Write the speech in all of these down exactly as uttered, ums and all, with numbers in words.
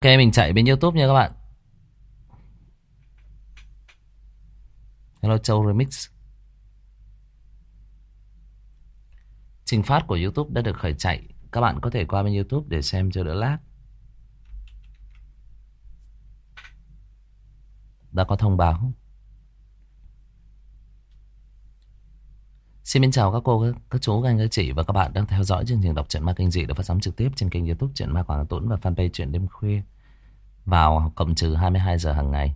Ok, mình chạy bên YouTube nha các bạn. Hello Châu Remix. Trình phát của YouTube đã được khởi chạy. Các bạn có thể qua bên YouTube để xem cho đỡ lag. Đã có thông báo. Xin mến chào các cô, các, các chú, các anh, các chị và các bạn đang theo dõi chương trình đọc truyện ma kinh dị được phát sóng trực tiếp trên kênh YouTube Truyện Ma Quảng Tuấn và fanpage Truyện Đêm Khuya vào cộng trừ hai mươi hai giờ hàng ngày.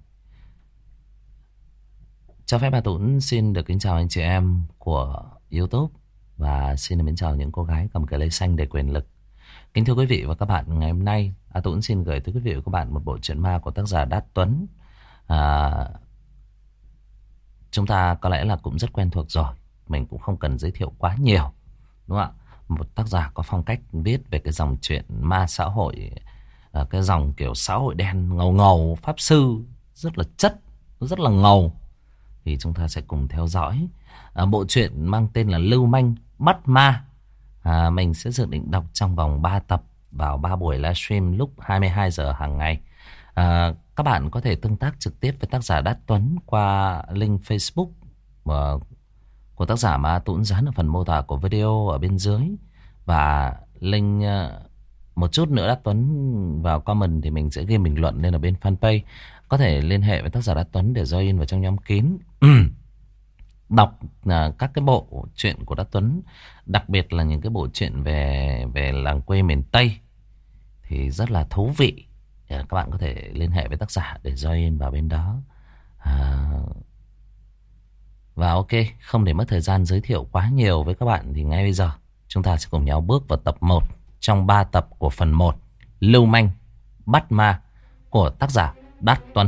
Cho phép bà Tuấn xin được kính chào anh chị em của YouTube và xin được mến chào những cô gái cầm cái lấy xanh để quyền lực. Kính thưa quý vị và các bạn, ngày hôm nay A Tuấn xin gửi tới quý vị và các bạn một bộ truyện ma của tác giả Đát Tuấn. À, chúng ta có lẽ là cũng rất quen thuộc rồi, mình cũng không cần giới thiệu quá nhiều, đúng không ạ? Một tác giả có phong cách viết về cái dòng truyện ma xã hội, cái dòng kiểu xã hội đen ngầu ngầu, pháp sư rất là chất, rất là ngầu. Thì chúng ta sẽ cùng theo dõi à, bộ truyện mang tên là Lưu Manh Bắt Ma. à, Mình sẽ dự định đọc trong vòng ba tập vào ba buổi livestream lúc hai mươi hai giờ hàng ngày. à, Các bạn có thể tương tác trực tiếp với tác giả Đát Tuấn qua link Facebook uh, của tác giả mà Tuấn dán ở phần mô tả của video ở bên dưới. Và link uh, một chút nữa Đát Tuấn vào comment thì mình sẽ ghi bình luận lên ở bên fanpage. Có thể liên hệ với tác giả Đát Tuấn để join vào trong nhóm kín. Đọc uh, các cái bộ truyện của Đát Tuấn, đặc biệt là những cái bộ truyện về về làng quê miền Tây thì rất là thú vị. uh, Các bạn có thể liên hệ với tác giả để join vào bên đó. uh, Và ok, không để mất thời gian giới thiệu quá nhiều với các bạn thì ngay bây giờ chúng ta sẽ cùng nhau bước vào tập một trong ba tập của phần một Lưu Manh Bắt Ma của tác giả Đát Tuấn.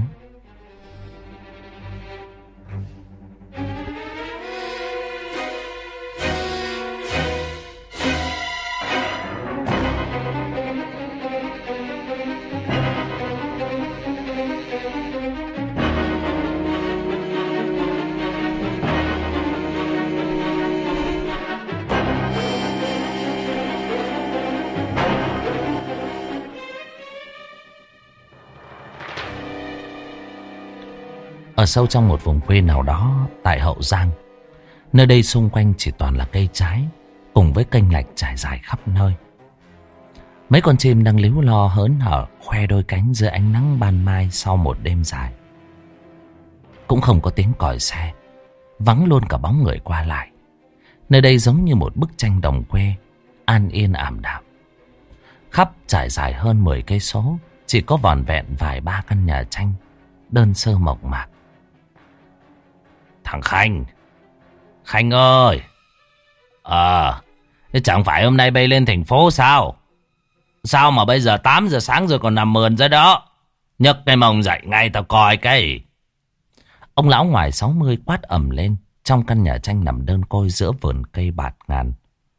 Ở sâu trong một vùng quê nào đó tại Hậu Giang, nơi đây xung quanh chỉ toàn là cây trái cùng với kênh lạch trải dài khắp nơi. Mấy con chim đang líu lo hớn hở khoe đôi cánh dưới ánh nắng ban mai sau một đêm dài. Cũng không có tiếng còi xe, vắng luôn cả bóng người qua lại. Nơi đây giống như một bức tranh đồng quê an yên ảm đạm. Khắp trải dài hơn mười cây số, chỉ có vỏn vẹn vài ba căn nhà tranh đơn sơ mộc mạc. Thằng Khanh, Khanh ơi, Ờ, à, chẳng phải hôm nay bay lên thành phố sao? Sao mà bây giờ tám giờ sáng rồi còn nằm mườn ra đó? Nhấc cái mông dậy ngay tao coi cái. Ông lão ngoài sáu mươi quát ầm lên trong căn nhà tranh nằm đơn côi giữa vườn cây bạt ngàn.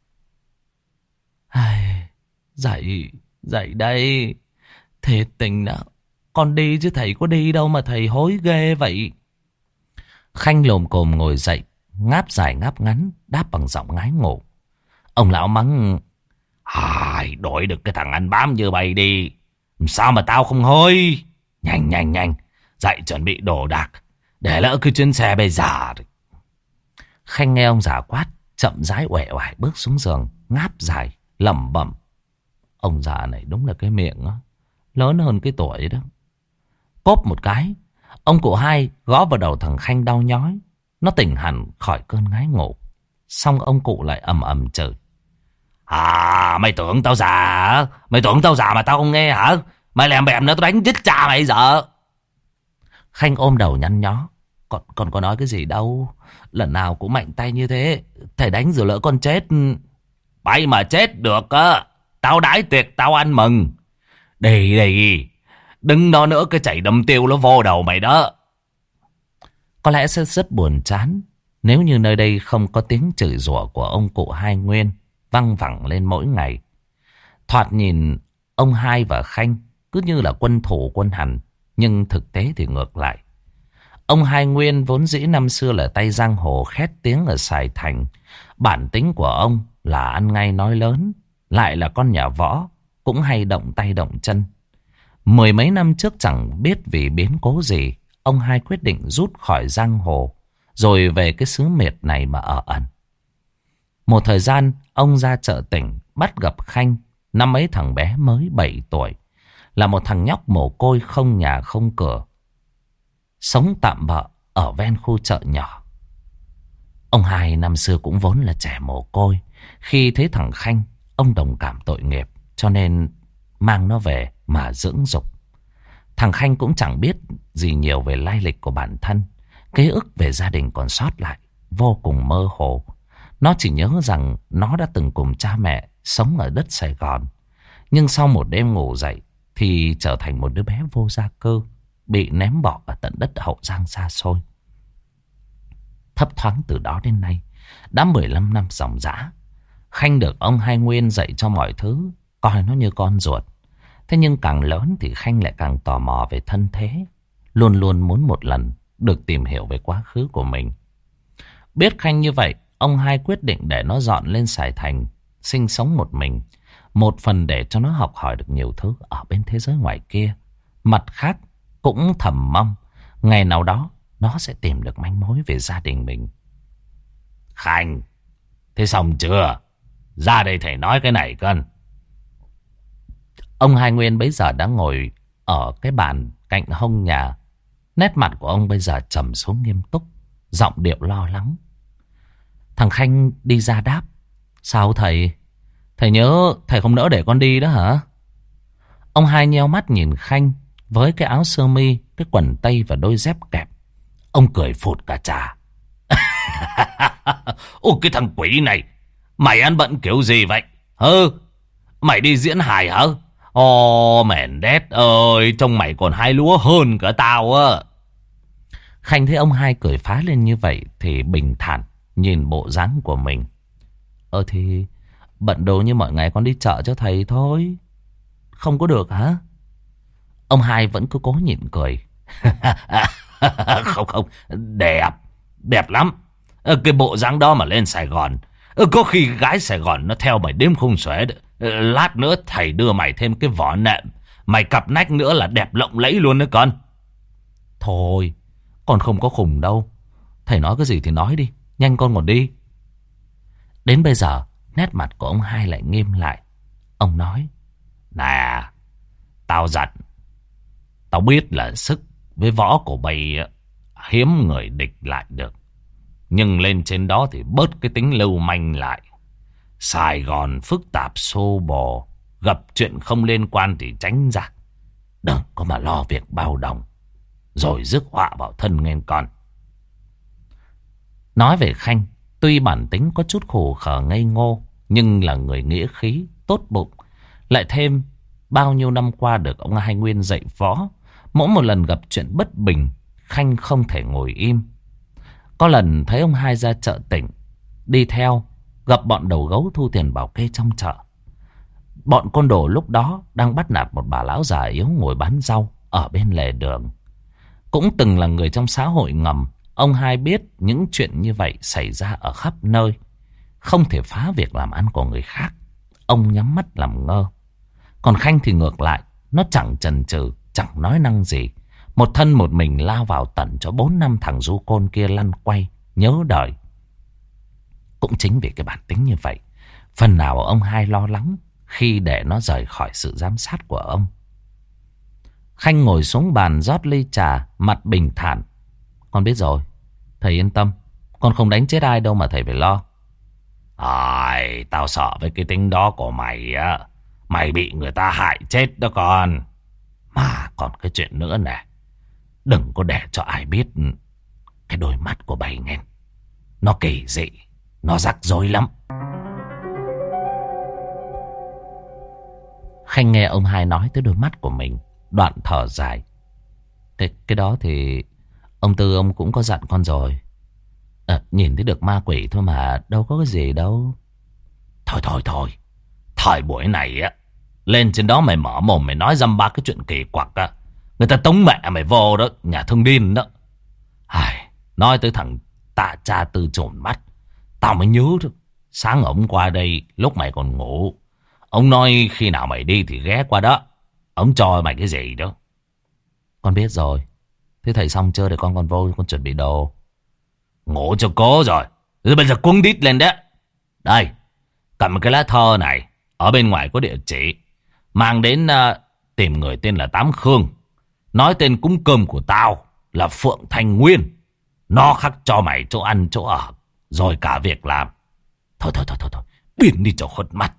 Ai, dậy, dậy đây. Thiệt tình đó, con đi chứ thầy có đi đâu mà thầy hối ghê vậy. Khanh lồm cồm ngồi dậy, ngáp dài ngáp ngắn, đáp bằng giọng ngái ngủ. Ông lão mắng: Ai, đổi được cái thằng ăn bám như bày đi. Sao mà tao không hối? Nhanh nhanh nhanh, dậy chuẩn bị đồ đạc, để lỡ cái chuyến xe bây giờ. Khanh nghe ông già quát, chậm rãi uể oải bước xuống giường, ngáp dài, lẩm bẩm. Ông già này đúng là cái miệng đó, lớn hơn cái tuổi đó. Cốp một cái, ông cụ hai gõ vào đầu thằng Khanh đau nhói. Nó tỉnh hẳn khỏi cơn ngái ngủ. Xong ông cụ lại ầm ầm chửi: À, mày tưởng tao già hả? Mày tưởng tao già mà tao không nghe hả? Mày lèm bèm nữa tao đánh chết cha mày giờ. Khanh ôm đầu nhăn nhó: Con, con có nói cái gì đâu. Lần nào cũng mạnh tay như thế, thầy đánh rồi lỡ con chết. Bay mà chết được á, tao đãi tiệc tao ăn mừng. Đi đi, đừng nói nữa, cái chảy đâm tiêu nó vô đầu mày đó. Có lẽ sẽ rất buồn chán nếu như nơi đây không có tiếng chửi rủa của ông cụ Hai Nguyên văng vẳng lên mỗi ngày. Thoạt nhìn ông Hai và Khanh cứ như là quân thủ quân hành, nhưng thực tế thì ngược lại. Ông Hai Nguyên vốn dĩ năm xưa là tay giang hồ khét tiếng ở Sài Thành. Bản tính của ông là ăn ngay nói lớn, lại là con nhà võ, cũng hay động tay động chân. Mười mấy năm trước chẳng biết vì biến cố gì, ông hai quyết định rút khỏi giang hồ, rồi về cái xứ miệt này mà ở ẩn. Một thời gian, ông ra chợ tỉnh, bắt gặp Khanh. Năm ấy thằng bé mới bảy tuổi, là một thằng nhóc mồ côi không nhà không cửa, sống tạm bợ ở ven khu chợ nhỏ. Ông hai năm xưa cũng vốn là trẻ mồ côi. Khi thấy thằng Khanh, ông đồng cảm tội nghiệp, cho nên mang nó về mà dưỡng dục. Thằng Khanh cũng chẳng biết gì nhiều về lai lịch của bản thân. Ký ức về gia đình còn sót lại vô cùng mơ hồ. Nó chỉ nhớ rằng nó đã từng cùng cha mẹ sống ở đất Sài Gòn. Nhưng sau một đêm ngủ dậy thì trở thành một đứa bé vô gia cư, bị ném bỏ ở tận đất Hậu Giang xa xôi. Thấp thoáng từ đó đến nay, đã mười lăm năm dòng dã, Khanh được ông Hai Nguyên dạy cho mọi thứ, coi nó như con ruột. Thế nhưng càng lớn thì Khanh lại càng tò mò về thân thế, luôn luôn muốn một lần được tìm hiểu về quá khứ của mình. Biết Khanh như vậy, ông Hai quyết định để nó dọn lên Sài Thành, sinh sống một mình. Một phần để cho nó học hỏi được nhiều thứ ở bên thế giới ngoài kia. Mặt khác, cũng thầm mong ngày nào đó nó sẽ tìm được manh mối về gia đình mình. Khanh, thế xong chưa? Ra đây thầy nói cái này cân. Ông Hai Nguyên bấy giờ đã ngồi ở cái bàn cạnh hông nhà. Nét mặt của ông bây giờ trầm xuống nghiêm túc, giọng điệu lo lắng. Thằng Khanh đi ra đáp. Sao thầy? Thầy nhớ thầy không nỡ để con đi đó hả? Ông Hai nheo mắt nhìn Khanh với cái áo sơ mi, cái quần tây và đôi dép kẹp. Ông cười phụt cả trà. Ôi cái thằng quỷ này, mày ăn bận kiểu gì vậy? Hơ, mày đi diễn hài hả? Ồ mèn đét ơi, trông mày còn hai lúa hơn cả tao á. Khanh thấy ông Hai cười phá lên như vậy thì bình thản nhìn bộ dáng của mình. Ờ thì bận đồ như mọi ngày con đi chợ cho thầy thôi. Không có được hả? Ông Hai vẫn cứ cố nhịn cười. Không không, đẹp, đẹp lắm. Cái bộ dáng đó mà lên Sài Gòn, có khi gái Sài Gòn nó theo mày đêm không xuể. Lát nữa thầy đưa mày thêm cái vỏ nệm, mày cặp nách nữa là đẹp lộng lẫy luôn đấy con. Thôi, con không có khùng đâu. Thầy nói cái gì thì nói đi, nhanh con còn đi. Đến bây giờ, nét mặt của ông Hai lại nghiêm lại. Ông nói, nè, tao dặn, tao biết là sức với võ của bay hiếm người địch lại được. Nhưng lên trên đó thì bớt cái tính lưu manh lại. Sài Gòn phức tạp xô bồ, gặp chuyện không liên quan thì tránh ra. Đừng có mà lo việc bao đồng, rồi rước họa vào thân nghe con. Nói về Khanh, tuy bản tính có chút khổ khờ ngây ngô, nhưng là người nghĩa khí, tốt bụng. Lại thêm bao nhiêu năm qua được ông Hai Nguyên dạy võ, mỗi một lần gặp chuyện bất bình, Khanh không thể ngồi im. Có lần thấy ông Hai ra chợ tỉnh, đi theo, gặp bọn đầu gấu thu tiền bảo kê trong chợ. Bọn côn đồ lúc đó đang bắt nạt một bà lão già yếu ngồi bán rau ở bên lề đường. Cũng từng là người trong xã hội ngầm, ông Hai biết những chuyện như vậy xảy ra ở khắp nơi, không thể phá việc làm ăn của người khác. Ông nhắm mắt làm ngơ. Còn Khanh thì ngược lại, nó chẳng chần chừ, chẳng nói năng gì, một thân một mình lao vào tận cho bốn năm thằng du côn kia lăn quay, nhớ đời. Cũng chính vì cái bản tính như vậy, phần nào ông Hai lo lắng khi để nó rời khỏi sự giám sát của ông. Khanh ngồi xuống bàn rót ly trà, mặt bình thản. Con biết rồi, thầy yên tâm, con không đánh chết ai đâu mà thầy phải lo. Ai, tao sợ với cái tính đó của mày á, mày bị người ta hại chết đó con. Mà còn cái chuyện nữa nè, đừng có để cho ai biết cái đôi mắt của bầy nghe. Nó kỳ dị, nó rắc rối lắm. Khanh nghe ông Hai nói tới đôi mắt của mình, đoạn thở dài. Cái, cái đó thì ông Tư ông cũng có dặn con rồi. À, nhìn thấy được ma quỷ thôi mà, đâu có cái gì đâu. Thôi thôi thôi, thời buổi này á, lên trên đó mày mở mồm mày nói dăm ba cái chuyện kỳ quặc á, người ta tống mẹ mày vô đó, nhà thương điên đó. Ai, nói tới thằng Tạ Cha Tư trồn mắt, tao mới nhớ được. Sáng ông qua đây lúc mày còn ngủ, ông nói khi nào mày đi thì ghé qua đó, Ông cho mày cái gì đó? Con biết rồi. Thế thầy xong chưa để con còn vô con chuẩn bị đồ. Ngủ cho cố rồi. Rồi bây giờ cuống đít lên đấy. Đây, cầm cái lá thơ này. Ở bên ngoài có địa chỉ. Mang đến uh, tìm người tên là Tám Khương. Nói tên cúng cơm của tao là Phượng Thanh Nguyên. Nó khắc cho mày chỗ ăn chỗ ở. Rồi cả việc làm. Thôi thôi thôi thôi, thôi. Biến đi cho khuất mắt.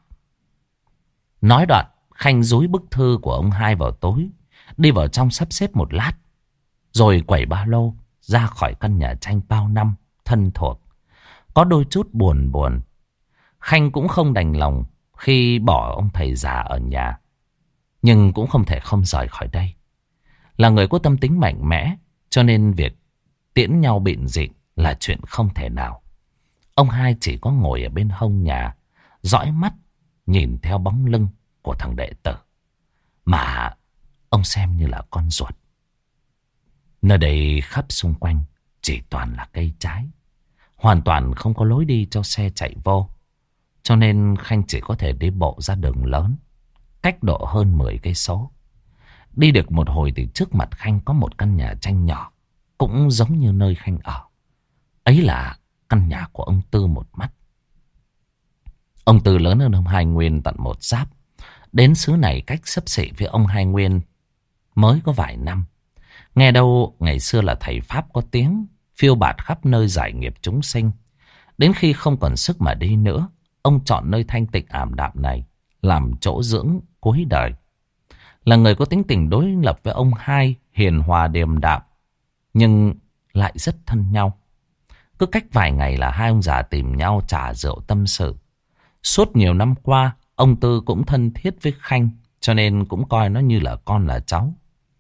Nói đoạn, Khanh dúi bức thư của ông hai vào tối. Đi vào trong sắp xếp một lát. Rồi quẩy ba lô ra khỏi căn nhà tranh bao năm thân thuộc. Có đôi chút buồn buồn. Khanh cũng không đành lòng khi bỏ ông thầy già ở nhà. Nhưng cũng không thể không rời khỏi đây. Là người có tâm tính mạnh mẽ, cho nên việc tiễn nhau bịn rịn là chuyện không thể nào. Ông hai chỉ có ngồi ở bên hông nhà, dõi mắt nhìn theo bóng lưng của thằng đệ tử mà ông xem như là con ruột. Nơi đây khắp xung quanh chỉ toàn là cây trái, hoàn toàn không có lối đi cho xe chạy vô. Cho nên Khanh chỉ có thể đi bộ ra đường lớn, cách độ hơn mười cây số. Đi được một hồi thì trước mặt Khanh có một căn nhà tranh nhỏ, cũng giống như nơi Khanh ở. Ấy là căn nhà của ông Tư một mắt. Ông Tư lớn hơn ông Hai Nguyên tận một giáp. Đến xứ này cách xấp xỉ với ông Hai Nguyên mới có vài năm. Nghe đâu ngày xưa là thầy Pháp có tiếng, phiêu bạt khắp nơi giải nghiệp chúng sinh. Đến khi không còn sức mà đi nữa, ông chọn nơi thanh tịnh ảm đạm này làm chỗ dưỡng cuối đời. Là người có tính tình đối lập với ông Hai, hiền hòa điềm đạm, nhưng lại rất thân nhau. Cứ cách vài ngày là hai ông già tìm nhau trà rượu tâm sự. Suốt nhiều năm qua, ông Tư cũng thân thiết với Khanh, cho nên cũng coi nó như là con là cháu.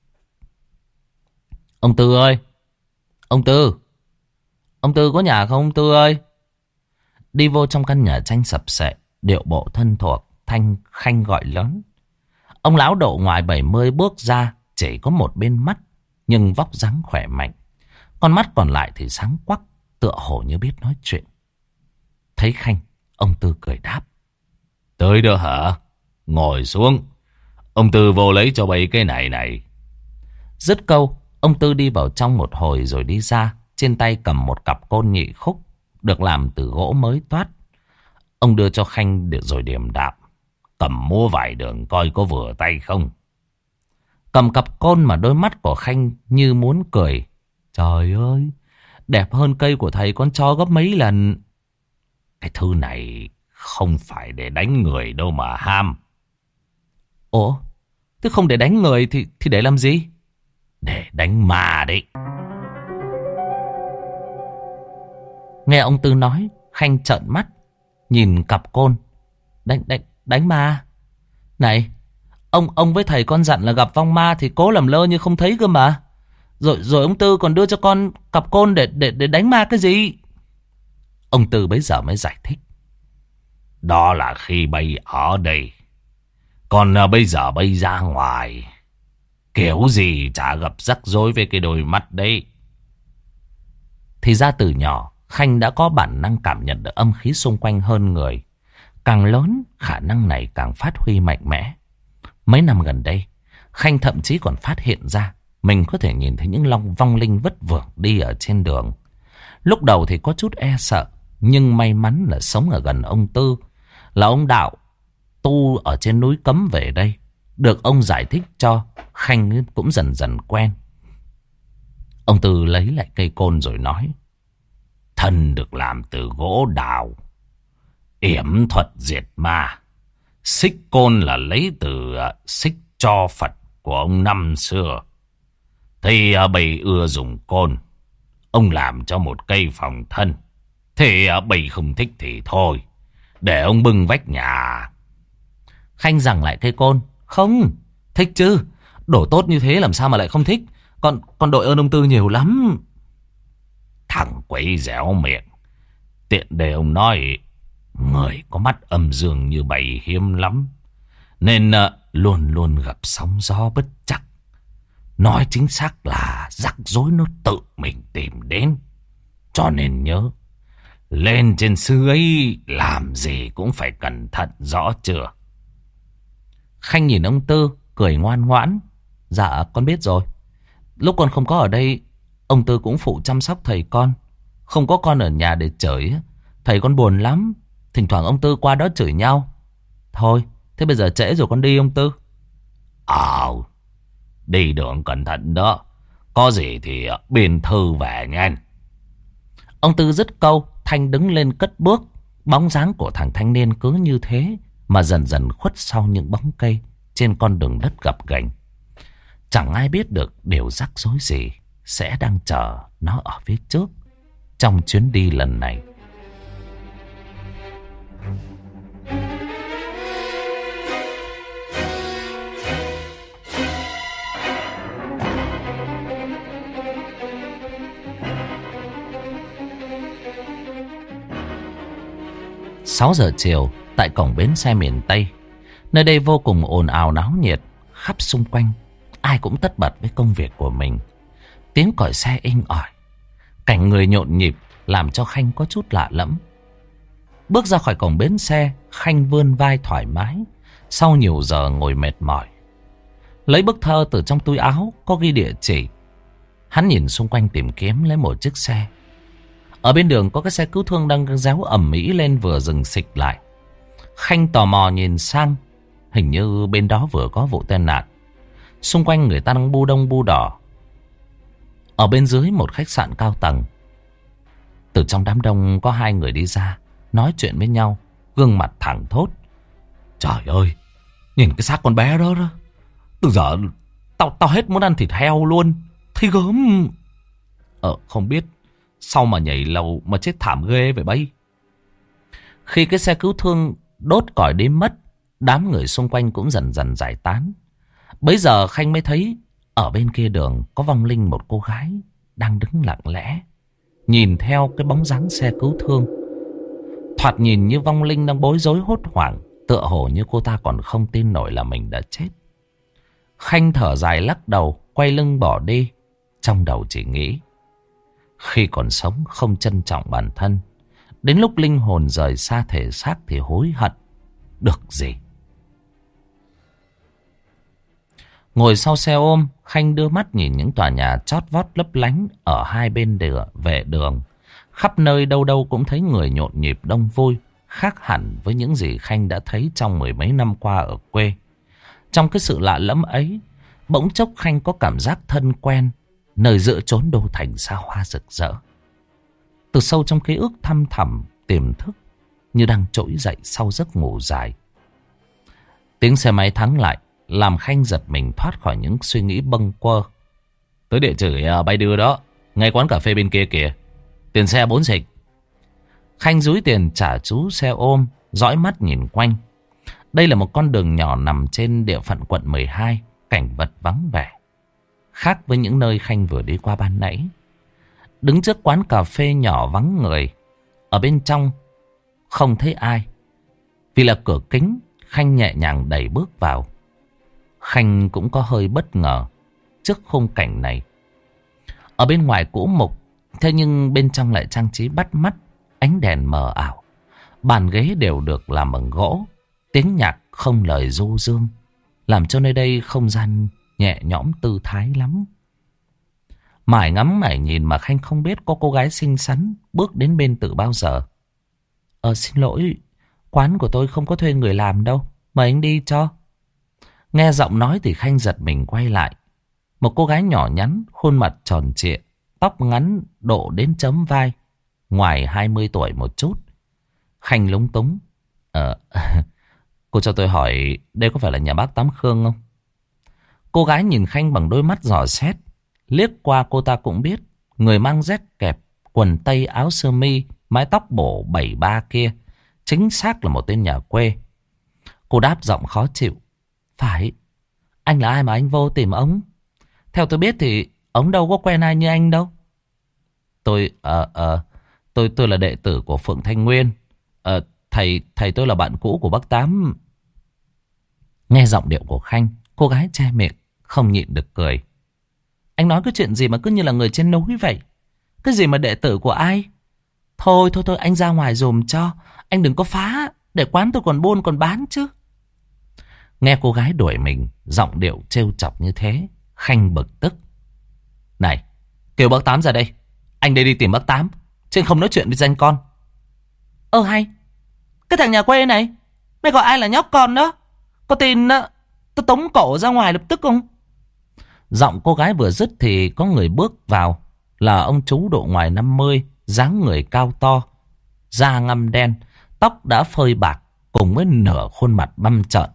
Ông Tư ơi! Ông Tư! Ông Tư có nhà không ông Tư ơi? Đi vô trong căn nhà tranh sập sệ, điệu bộ thân thuộc, Thanh Khanh gọi lớn. Ông lão độ ngoài bảy mươi bước ra, chỉ có một bên mắt, nhưng vóc dáng khỏe mạnh. Con mắt còn lại thì sáng quắc, tựa hồ như biết nói chuyện. Thấy Khanh, ông Tư cười đáp. Tới đó hả? Ngồi xuống. Ông Tư vô lấy cho bấy cái này này. Dứt câu, ông Tư đi vào trong một hồi rồi đi ra. Trên tay cầm một cặp côn nhị khúc, được làm từ gỗ mới toát. Ông đưa cho Khanh được rồi điềm đạm. Cầm mua vài đường coi có vừa tay không. Cầm cặp côn mà đôi mắt của Khanh như muốn cười. Trời ơi, đẹp hơn cây của thầy con cho gấp mấy lần. Cái thư này không phải để đánh người đâu mà ham. Ủa, thế không để đánh người thì, thì để làm gì? Để đánh ma đấy. Nghe ông Tư nói, Khanh trợn mắt, nhìn cặp côn. Đánh, đánh, đánh ma? Này, ông ông với thầy con dặn là gặp vong ma thì cố làm lơ như không thấy cơ mà. Rồi rồi ông Tư còn đưa cho con cặp côn để để để đánh ma cái gì? Ông Tư bấy giờ mới giải thích. Đó là khi bay ở đây. Còn bây giờ bay ra ngoài, kiểu gì chả gặp rắc rối với cái đôi mắt đấy. Thì ra từ nhỏ, Khanh đã có bản năng cảm nhận được âm khí xung quanh hơn người. Càng lớn, khả năng này càng phát huy mạnh mẽ. Mấy năm gần đây, Khanh thậm chí còn phát hiện ra mình có thể nhìn thấy những long vong linh vất vưởng đi ở trên đường. Lúc đầu thì có chút e sợ, nhưng may mắn là sống ở gần ông Tư, là ông đạo tu ở trên núi Cấm về đây. Được ông giải thích cho, Khanh cũng dần dần quen. Ông Tư lấy lại cây côn rồi nói. Thân được làm từ gỗ đào, yểm thuật diệt ma. Xích côn là lấy từ xích cho Phật của ông năm xưa. Thì bầy ưa dùng côn, ông làm cho một cây phòng thân. Thì bầy không thích thì thôi, để ông bưng vách nhà. Khanh giằng lại cây côn. Không, thích chứ. Đổ tốt như thế làm sao mà lại không thích. Con, con đội ơn ông Tư nhiều lắm. Thằng quấy dẻo miệng. Tiện để ông nói, người có mắt âm dương như bầy hiếm lắm, nên uh, luôn luôn gặp sóng gió bất chắc. Nói chính xác là rắc rối nó tự mình tìm đến. Cho nên nhớ, lên trên xứ ấy làm gì cũng phải cẩn thận, rõ chưa? Khanh nhìn ông Tư, cười ngoan ngoãn. Dạ con biết rồi. Lúc con không có ở đây, ông Tư cũng phụ chăm sóc thầy con. Không có con ở nhà để chửi, thầy con buồn lắm. Thỉnh thoảng ông Tư qua đó chửi nhau. Thôi, thế bây giờ trễ rồi, con đi ông Tư. Ờ, đi đường cẩn thận đó. Có gì thì biên thư về nhanh. Ông Tư dứt câu, Thanh đứng lên cất bước. Bóng dáng của thằng thanh niên cứ như thế mà dần dần khuất sau những bóng cây trên con đường đất gập ghềnh. Chẳng ai biết được điều rắc rối gì sẽ đang chờ nó ở phía trước trong chuyến đi lần này. Sáu giờ chiều tại cổng bến xe miền Tây. Nơi đây vô cùng ồn ào náo nhiệt. Khắp xung quanh ai cũng tất bật với công việc của mình. Tiếng còi xe inh ỏi, cảnh người nhộn nhịp làm cho Khanh có chút lạ lẫm. Bước ra khỏi cổng bến xe, Khanh vươn vai thoải mái sau nhiều giờ ngồi mệt mỏi. Lấy bức thơ từ trong túi áo có ghi địa chỉ. Hắn nhìn xung quanh tìm kiếm lấy một chiếc xe. Ở bên đường có cái xe cứu thương đang réo ầm ĩ lên vừa dừng xịch lại. Khanh tò mò nhìn sang. Hình như bên đó vừa có vụ tai nạn. Xung quanh người ta đang bu đông bu đỏ. Ở bên dưới một khách sạn cao tầng, từ trong đám đông có hai người đi ra, nói chuyện với nhau, gương mặt thẳng thốt. Trời ơi, nhìn cái xác con bé đó đó. Từ giờ tao tao hết muốn ăn thịt heo luôn. Thấy gớm. Ờ không biết sao mà nhảy lầu mà chết thảm ghê vậy bay. Khi cái xe cứu thương đốt còi đi mất, đám người xung quanh cũng dần dần giải tán. Bấy giờ Khanh mới thấy ở bên kia đường có vong linh một cô gái đang đứng lặng lẽ, nhìn theo cái bóng dáng xe cứu thương. Thoạt nhìn như vong linh đang bối rối hốt hoảng, tựa hồ như cô ta còn không tin nổi là mình đã chết. Khanh thở dài lắc đầu, quay lưng bỏ đi. Trong đầu chỉ nghĩ, khi còn sống không trân trọng bản thân, đến lúc linh hồn rời xa thể xác thì hối hận được gì. Ngồi sau xe ôm, Khanh đưa mắt nhìn những tòa nhà chót vót lấp lánh ở hai bên đường, vệ đường. Khắp nơi đâu đâu cũng thấy người nhộn nhịp đông vui, khác hẳn với những gì Khanh đã thấy trong mười mấy năm qua ở quê. Trong cái sự lạ lẫm ấy, bỗng chốc Khanh có cảm giác thân quen, nơi giữa chốn đô thành xa hoa rực rỡ. Từ sâu trong ký ức thăm thẳm, tiềm thức, như đang trỗi dậy sau giấc ngủ dài. Tiếng xe máy thắng lại, làm Khanh giật mình thoát khỏi những suy nghĩ bâng quơ. Tới địa chỉ bay đưa đó, ngay quán cà phê bên kia kìa. Tiền xe bốn xịch. Khanh dúi tiền trả chú xe ôm, dõi mắt nhìn quanh. Đây là một con đường nhỏ nằm trên địa phận quận mười hai, cảnh vật vắng vẻ, khác với những nơi Khanh vừa đi qua ban nãy. Đứng trước quán cà phê nhỏ vắng người, ở bên trong không thấy ai. Vì là cửa kính, Khanh nhẹ nhàng đẩy bước vào. Khanh cũng có hơi bất ngờ trước khung cảnh này. Ở bên ngoài cũ mục, thế nhưng bên trong lại trang trí bắt mắt, ánh đèn mờ ảo. Bàn ghế đều được làm bằng gỗ, tiếng nhạc không lời du dương, làm cho nơi đây không gian nhẹ nhõm tư thái lắm. Mải ngắm mải nhìn mà Khanh không biết có cô gái xinh xắn bước đến bên từ bao giờ. Ờ xin lỗi, quán của tôi không có thuê người làm đâu, mời anh đi cho. Nghe giọng nói thì Khanh giật mình quay lại. Một cô gái nhỏ nhắn, khuôn mặt tròn trịa, tóc ngắn độ đến chấm vai, ngoài hai mươi tuổi một chút. Khanh lúng túng. Ờ, cô cho tôi hỏi, đây có phải là nhà bác Tám Khương không? Cô gái nhìn Khanh bằng đôi mắt dò xét. Liếc qua cô ta cũng biết, người mang dép kẹp, quần tây áo sơ mi, mái tóc bổ bảy ba kia, chính xác là một tên nhà quê. Cô đáp giọng khó chịu. Phải, anh là ai mà anh vô tìm ông? Theo tôi biết thì ông đâu có quen ai như anh đâu. Tôi, ờ, ờ, tôi, tôi là đệ tử của Phượng Thanh Nguyên. Ờ, thầy, thầy tôi là bạn cũ của bác Tám. Nghe giọng điệu của Khanh, cô gái che miệng, không nhịn được cười. Anh nói cái chuyện gì mà cứ như là người trên núi vậy? Cái gì mà đệ tử của ai? Thôi, thôi, thôi, anh ra ngoài dùm cho. Anh đừng có phá, để quán tôi còn buôn còn bán chứ. Nghe cô gái đuổi mình, giọng điệu trêu chọc như thế, Khanh bực tức. Này, kêu bác Tám ra đây. Anh đây đi tìm bác Tám, chứ không nói chuyện với danh con. Ơ hay, cái thằng nhà quê này, mày gọi ai là nhóc con đó? Có tin tao tống cổ ra ngoài lập tức không? Giọng cô gái vừa dứt thì có người bước vào. Là ông chú độ ngoài năm mươi, dáng người cao to, da ngăm đen, tóc đã phơi bạc, cùng với nửa khuôn mặt băm trợn.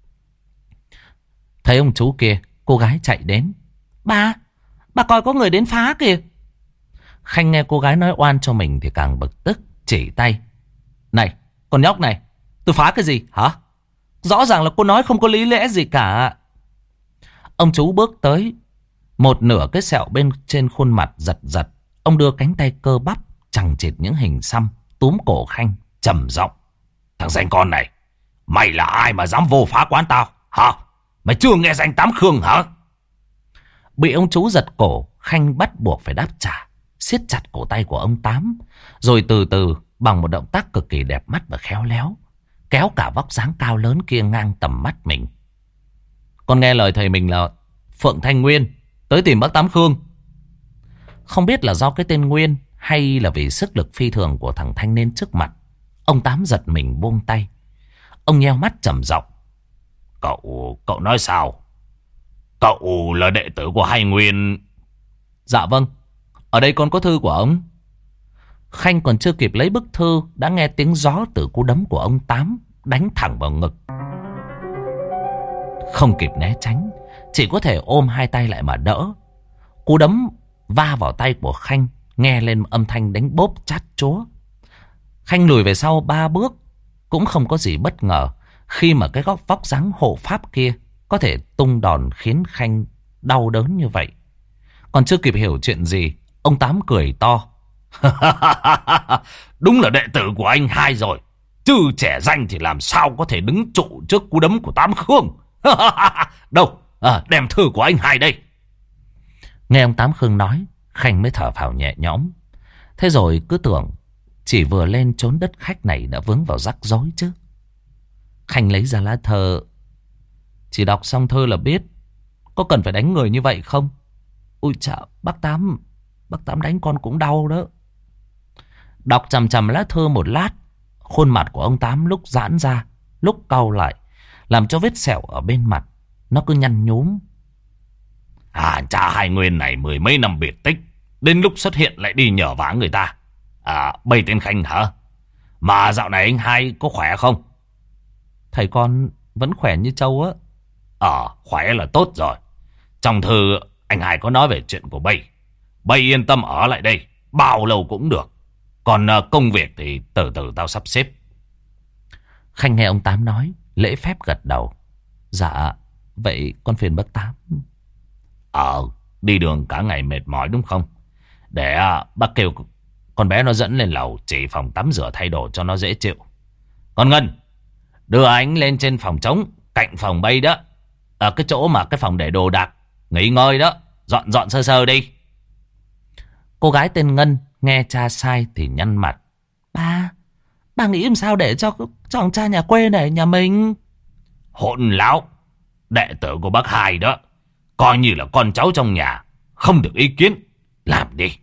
Thấy ông chú kia, cô gái chạy đến. Bà, bà coi có người đến phá kìa. Khanh nghe cô gái nói oan cho mình thì càng bực tức, chỉ tay. Này, con nhóc này, tôi phá cái gì hả? Rõ ràng là cô nói không có lý lẽ gì cả. Ông chú bước tới, một nửa cái sẹo bên trên khuôn mặt giật giật. Ông đưa cánh tay cơ bắp chằng chịt những hình xăm, túm cổ Khanh, trầm giọng. Thằng danh con này, mày là ai mà dám vô phá quán tao hả? Mày chưa nghe danh Tám Khương hả? Bị ông chú giật cổ, Khanh bắt buộc phải đáp trả, siết chặt cổ tay của ông Tám, rồi từ từ bằng một động tác cực kỳ đẹp mắt và khéo léo kéo cả vóc dáng cao lớn kia ngang tầm mắt mình. Con nghe lời thầy mình là Phượng Thanh Nguyên tới tìm bác Tám Khương. Không biết là do cái tên Nguyên hay là vì sức lực phi thường của thằng thanh niên trước mặt, ông Tám giật mình buông tay. Ông nheo mắt trầm giọng. Cậu, cậu nói sao? Cậu là đệ tử của hai Nguyên? Dạ vâng, ở đây con có thư của ông. Khanh còn chưa kịp lấy bức thư đã nghe tiếng gió từ cú đấm của ông Tám đánh thẳng vào ngực. Không kịp né tránh, chỉ có thể ôm hai tay lại mà đỡ. Cú đấm va vào tay của Khanh nghe lên âm thanh đánh bốp chát chúa. Khanh lùi về sau ba bước, cũng không có gì bất ngờ khi mà cái góc vóc dáng hộ pháp kia có thể tung đòn khiến Khanh đau đớn như vậy. Còn chưa kịp hiểu chuyện gì, ông Tám cười to. Đúng là đệ tử của anh hai rồi, chứ trẻ danh thì làm sao có thể đứng trụ trước cú đấm của Tám Khương. Đâu, à, đem thư của anh hai đây. Nghe ông Tám Khương nói, Khanh mới thở phào nhẹ nhõm. Thế rồi cứ tưởng chỉ vừa lên trốn đất khách này đã vướng vào rắc rối chứ. Khanh lấy ra lá thơ. Chỉ đọc xong thơ là biết. Có cần phải đánh người như vậy không? Ui chà, bác Tám, bác Tám đánh con cũng đau đó. Đọc chằm chằm lá thơ một lát, khuôn mặt của ông Tám lúc giãn ra, lúc cau lại, làm cho vết sẹo ở bên mặt nó cứ nhăn nhúm. À, cha hai Nguyên này mười mấy năm biệt tích, đến lúc xuất hiện lại đi nhờ vả người ta. À, bây tên Khanh hả? Mà dạo này anh hai có khỏe không? Thầy con vẫn khỏe như trâu á. Ờ, khỏe là tốt rồi. Trong thư anh hai có nói về chuyện của bây. Bây yên tâm ở lại đây, bao lâu cũng được. Còn công việc thì từ từ tao sắp xếp. Khanh nghe ông Tám nói, lễ phép gật đầu. Dạ, vậy con phiền bác Tám. Ờ, đi đường cả ngày mệt mỏi đúng không? Để bác kêu con bé nó dẫn lên lầu chỉ phòng tắm rửa thay đồ cho nó dễ chịu. Con Ngân, đưa anh lên trên phòng trống cạnh phòng Bây đó, ở cái chỗ mà cái phòng để đồ đạc nghỉ ngơi đó, dọn dọn sơ sơ đi. Cô gái tên Ngân nghe cha sai thì nhăn mặt. Ba, ba nghĩ làm sao để cho cho ông cha nhà quê này nhà mình? Hỗn láo, đệ tử của bác hai đó, coi như là con cháu trong nhà, không được ý kiến, làm đi.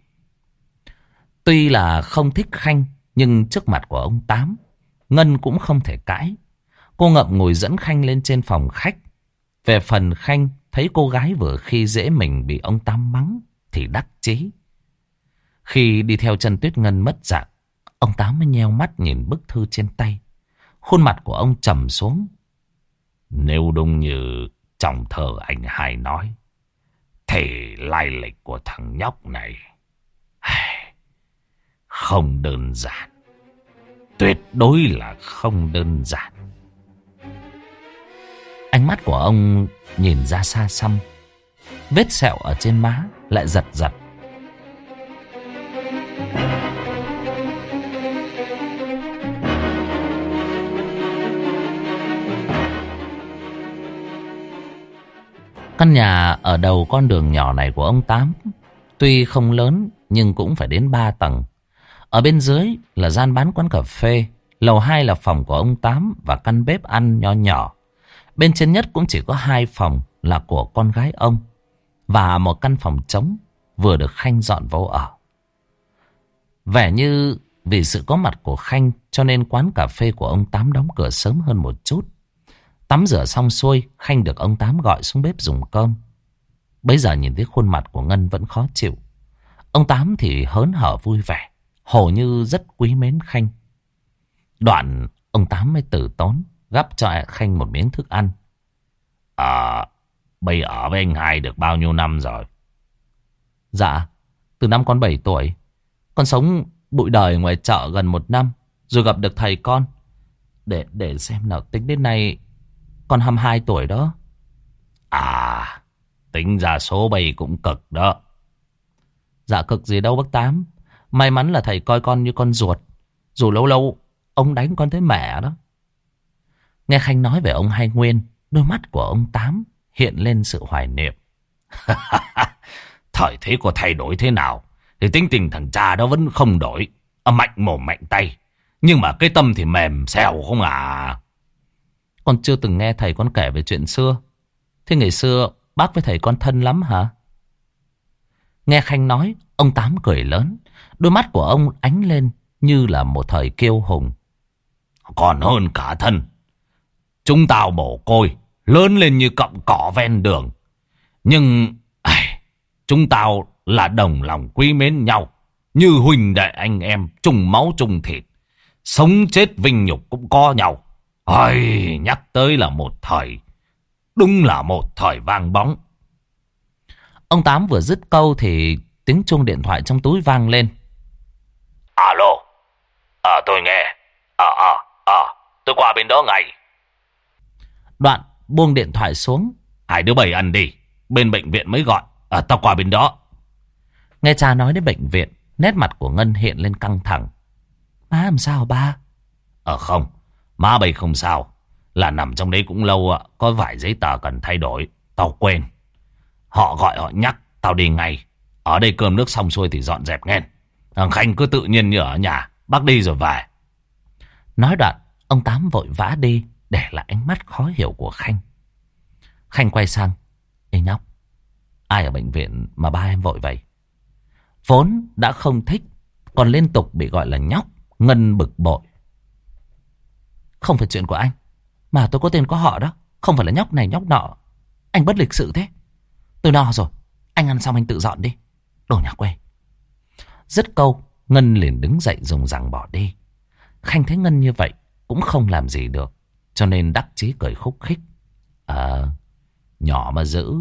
Tuy là không thích Khanh, nhưng trước mặt của ông Tám, Ngân cũng không thể cãi. Cô ngậm ngùi dẫn Khanh lên trên phòng khách. Về phần Khanh, thấy cô gái vừa khi dễ mình bị ông Tám mắng thì đắc chí. Khi đi theo chân Tuyết Ngân mất dạng, ông Tám mới nheo mắt nhìn bức thư trên tay. Khuôn mặt của ông trầm xuống. Nếu đúng như trong thơ anh hai nói, thì lai lịch của thằng nhóc này không đơn giản. Tuyệt đối là không đơn giản. Ánh mắt của ông nhìn ra xa xăm. Vết sẹo ở trên má lại giật giật. Căn nhà ở đầu con đường nhỏ này của ông Tám tuy không lớn nhưng cũng phải đến ba tầng. Ở bên dưới là gian bán quán cà phê, lầu hai là phòng của ông Tám và căn bếp ăn nho nhỏ. Bên trên nhất cũng chỉ có hai phòng là của con gái ông, và một căn phòng trống vừa được Khanh dọn vô ở. Vẻ như vì sự có mặt của Khanh cho nên quán cà phê của ông Tám đóng cửa sớm hơn một chút. Tắm rửa xong xuôi, Khanh được ông Tám gọi xuống bếp dùng cơm. Bây giờ nhìn thấy khuôn mặt của Ngân vẫn khó chịu, ông Tám thì hớn hở vui vẻ, hồ như rất quý mến Khanh. Đoạn ông Tám mới từ tốn gắp cho Khanh một miếng thức ăn. À, bây ở với anh hai được bao nhiêu năm rồi? Dạ, từ năm con bảy tuổi. Con sống bụi đời ngoài chợ gần một năm, rồi gặp được thầy con. Để để xem nào, tính đến nay con hai mươi hai tuổi đó. À, tính ra số bây cũng cực đó. Dạ cực gì đâu bác Tám. May mắn là thầy coi con như con ruột, dù lâu lâu ông đánh con thấy mẹ đó. Nghe Khanh nói về ông Hai Nguyên, đôi mắt của ông Tám hiện lên sự hoài niệm. Thời thế có thay đổi thế nào thì tính tình thằng cha đó vẫn không đổi. À, mạnh mồm mạnh tay, nhưng mà cái tâm thì mềm xèo không à. Con chưa từng nghe thầy con kể về chuyện xưa. Thế ngày xưa bác với thầy con thân lắm hả? Nghe Khanh nói, ông Tám cười lớn. Đôi mắt của ông ánh lên như là một thời kiêu hùng. Còn hơn cả thân. Chúng tao mồ côi, lớn lên như cọng cỏ ven đường. Nhưng ai, chúng tao là đồng lòng quý mến nhau, như huynh đệ anh em, chung máu chung thịt. Sống chết vinh nhục cũng có nhau. Ôi, nhắc tới là một thời, đúng là một thời vang bóng. Ông Tám vừa dứt câu thì tiếng chuông điện thoại trong túi vang lên. Alo, ờ à, tôi nghe. Ờ ờ ờ, tôi qua bên đó ngay. Đoạn buông điện thoại xuống. Hai đứa bày ăn đi, bên bệnh viện mới gọi. À, tao qua bên đó. Nghe cha nói đến bệnh viện, nét mặt của Ngân hiện lên căng thẳng. Má làm sao ba? Ờ không, má bày không sao. Là nằm trong đấy cũng lâu ạ. Có vài giấy tờ cần thay đổi, tao quên. Họ gọi họ nhắc, tao đi ngay. Ở đây cơm nước xong xuôi thì dọn dẹp nghe. Thằng Khanh cứ tự nhiên như ở nhà, bác đi rồi về. Nói đoạn, ông Tám vội vã đi, để lại ánh mắt khó hiểu của Khanh. Khanh quay sang. Ê nhóc, ai ở bệnh viện mà ba em vội vậy? Vốn đã không thích, còn liên tục bị gọi là nhóc, Ngân bực bội. Không phải chuyện của anh, mà tôi có tên có họ đó. Không phải là nhóc này nhóc nọ. Anh bất lịch sự thế. Tôi no rồi, anh ăn xong anh tự dọn đi. Đồ nhà quê. Dứt câu, Ngân liền đứng dậy dùng rằng bỏ đi. Khanh thấy Ngân như vậy cũng không làm gì được, cho nên đắc chí cười khúc khích. À, nhỏ mà dữ.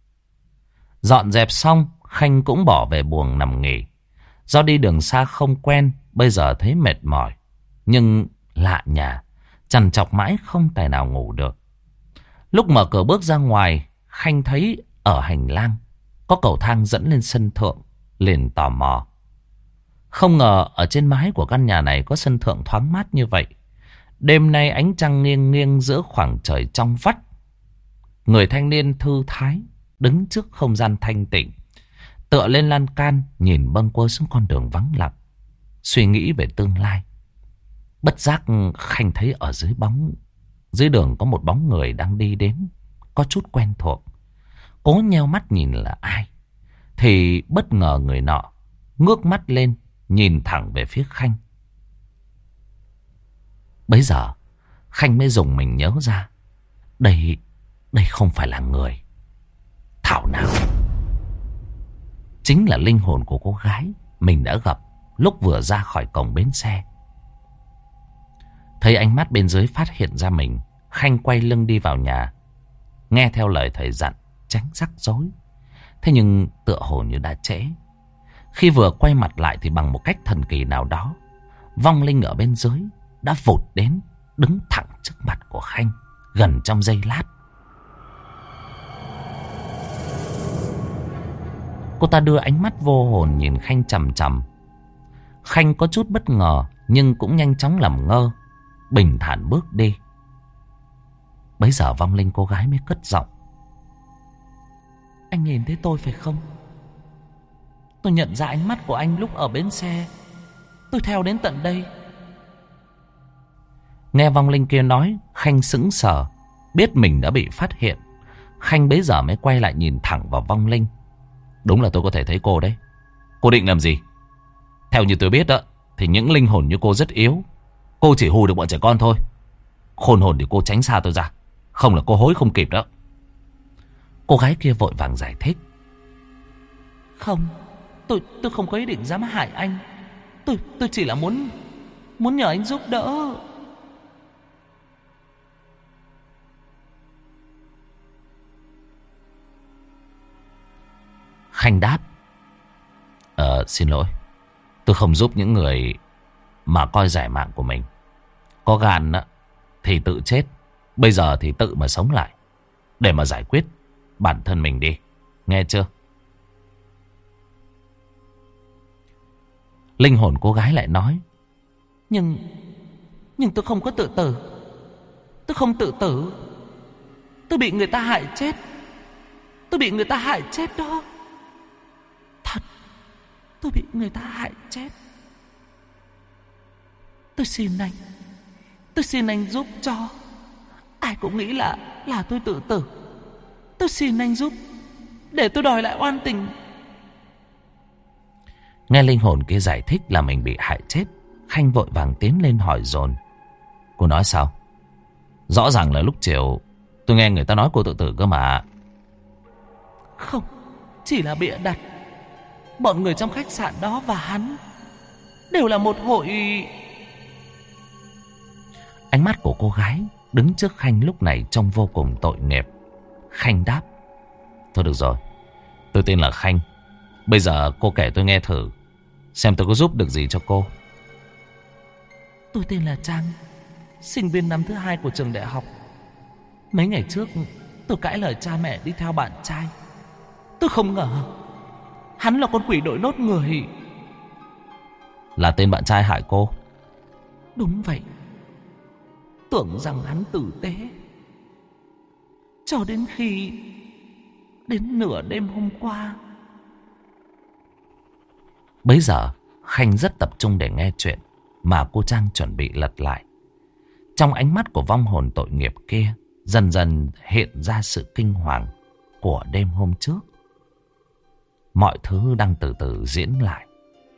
Dọn dẹp xong, Khanh cũng bỏ về buồng nằm nghỉ. Do đi đường xa không quen, bây giờ thấy mệt mỏi. Nhưng lạ nhà, trằn trọc mãi không tài nào ngủ được. Lúc mở cửa bước ra ngoài, Khanh thấy ở hành lang có cầu thang dẫn lên sân thượng, liền tò mò. Không ngờ ở trên mái của căn nhà này có sân thượng thoáng mát như vậy. Đêm nay ánh trăng nghiêng nghiêng giữa khoảng trời trong vắt. Người thanh niên thư thái đứng trước không gian thanh tịnh, tựa lên lan can nhìn bâng quơ xuống con đường vắng lặng, suy nghĩ về tương lai. Bất giác Khanh thấy ở dưới bóng dưới đường có một bóng người đang đi đến, có chút quen thuộc. Cố nheo mắt nhìn là ai, thì bất ngờ người nọ ngước mắt lên nhìn thẳng về phía Khanh. Bấy giờ Khanh mới dùng mình nhớ ra, đây đây không phải là người. Thảo nào chính là linh hồn của cô gái mình đã gặp lúc vừa ra khỏi cổng bến xe. Thấy ánh mắt bên dưới phát hiện ra mình, Khanh quay lưng đi vào nhà, nghe theo lời thầy dặn tránh rắc rối. Thế nhưng tựa hồ như đã trễ. Khi vừa quay mặt lại thì bằng một cách thần kỳ nào đó, vong linh ở bên dưới đã vụt đến, đứng thẳng trước mặt của Khanh gần trong giây lát. Cô ta đưa ánh mắt vô hồn nhìn Khanh chằm chằm. Khanh có chút bất ngờ nhưng cũng nhanh chóng làm ngơ, bình thản bước đi. Bấy giờ vong linh cô gái mới cất giọng. Anh nhìn thấy tôi phải không? Tôi nhận ra ánh mắt của anh lúc ở bến xe. Tôi theo đến tận đây. Nghe vong linh kia nói, Khanh sững sờ. Biết mình đã bị phát hiện, Khanh bấy giờ mới quay lại nhìn thẳng vào vong linh. Đúng là tôi có thể thấy cô đấy. Cô định làm gì? Theo như tôi biết đó, thì những linh hồn như cô rất yếu. Cô chỉ hù được bọn trẻ con thôi. Khôn hồn thì cô tránh xa tôi ra, không là cô hối không kịp đó. Cô gái kia vội vàng giải thích. Không, tôi tôi không có ý định dám hại anh. Tôi tôi chỉ là muốn muốn nhờ anh giúp đỡ. Khanh đáp. Ờ xin lỗi, tôi không giúp những người mà coi rẻ mạng của mình. Có gan á thì tự chết, bây giờ thì tự mà sống lại để mà giải quyết bản thân mình đi, nghe chưa? Linh hồn cô gái lại nói. Nhưng Nhưng tôi không có tự tử. Tôi không tự tử. Tôi bị người ta hại chết. Tôi bị người ta hại chết đó. Thật, tôi bị người ta hại chết. Tôi xin anh, tôi xin anh giúp cho. Ai cũng nghĩ là Là tôi tự tử. Tôi xin anh giúp, để tôi đòi lại oan tình. Nghe linh hồn kia giải thích là mình bị hại chết, Khanh vội vàng tiến lên hỏi dồn. Cô nói sao? Rõ ràng là lúc chiều tôi nghe người ta nói cô tự tử cơ mà. Không, chỉ là bịa đặt. Bọn người trong khách sạn đó và hắn đều là một hội. Ánh mắt của cô gái đứng trước Khanh lúc này trông vô cùng tội nghiệp. Khanh đáp. Thôi được rồi, tôi tên là Khanh. Bây giờ cô kể tôi nghe thử, xem tôi có giúp được gì cho cô. Tôi tên là Trang, sinh viên năm thứ hai của trường đại học. Mấy ngày trước tôi cãi lời cha mẹ đi theo bạn trai. Tôi không ngờ hắn là con quỷ đội nốt người. Là tên bạn trai hại cô? Đúng vậy. Tưởng rằng hắn tử tế, cho đến khi đến nửa đêm hôm qua. Bấy giờ Khanh rất tập trung để nghe chuyện mà cô Trang chuẩn bị lật lại. Trong ánh mắt của vong hồn tội nghiệp kia dần dần hiện ra sự kinh hoàng của đêm hôm trước. Mọi thứ đang từ từ diễn lại.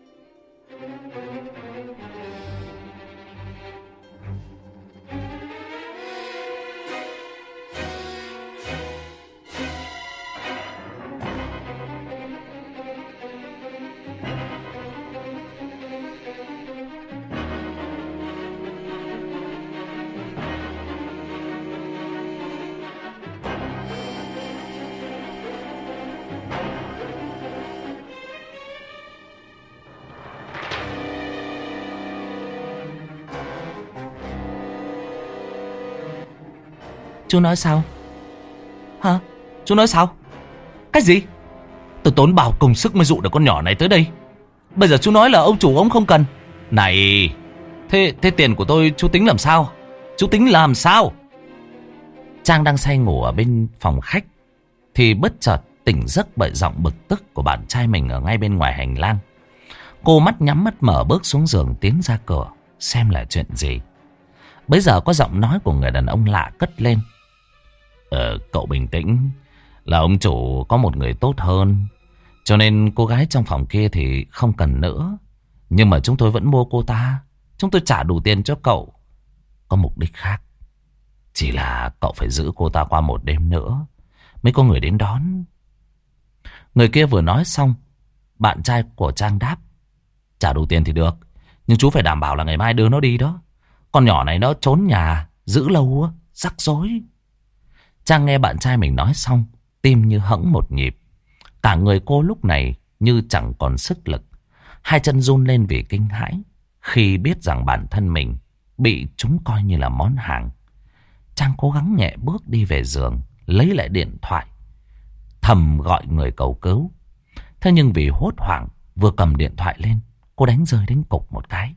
Chú nói sao? Hả? Chú nói sao? Cái gì? Tôi tốn bao công sức mới dụ được con nhỏ này tới đây. Bây giờ chú nói là ông chủ ông không cần. Này, Thế, thế tiền của tôi chú tính làm sao? Chú tính làm sao? Trang đang say ngủ ở bên phòng khách thì bất chợt tỉnh giấc bởi giọng bực tức của bạn trai mình ở ngay bên ngoài hành lang. Cô mắt nhắm mắt mở bước xuống giường tiến ra cửa xem là chuyện gì. Bấy giờ có giọng nói của người đàn ông lạ cất lên. Ờ, cậu bình tĩnh. Là ông chủ có một người tốt hơn, cho nên cô gái trong phòng kia thì không cần nữa. Nhưng mà chúng tôi vẫn mua cô ta. Chúng tôi trả đủ tiền cho cậu. Có mục đích khác. Chỉ là cậu phải giữ cô ta qua một đêm nữa mới có người đến đón. Người kia vừa nói xong, bạn trai của Trang đáp. Trả đủ tiền thì được, nhưng chú phải đảm bảo là ngày mai đưa nó đi đó. Con nhỏ này nó trốn nhà giữ lâu á, rắc rối. Trang nghe bạn trai mình nói xong, tim như hẫng một nhịp. Cả người cô lúc này như chẳng còn sức lực. Hai chân run lên vì kinh hãi khi biết rằng bản thân mình bị chúng coi như là món hàng. Trang cố gắng nhẹ bước đi về giường, lấy lại điện thoại, thầm gọi người cầu cứu. Thế nhưng vì hốt hoảng, vừa cầm điện thoại lên, cô đánh rơi đến cục một cái.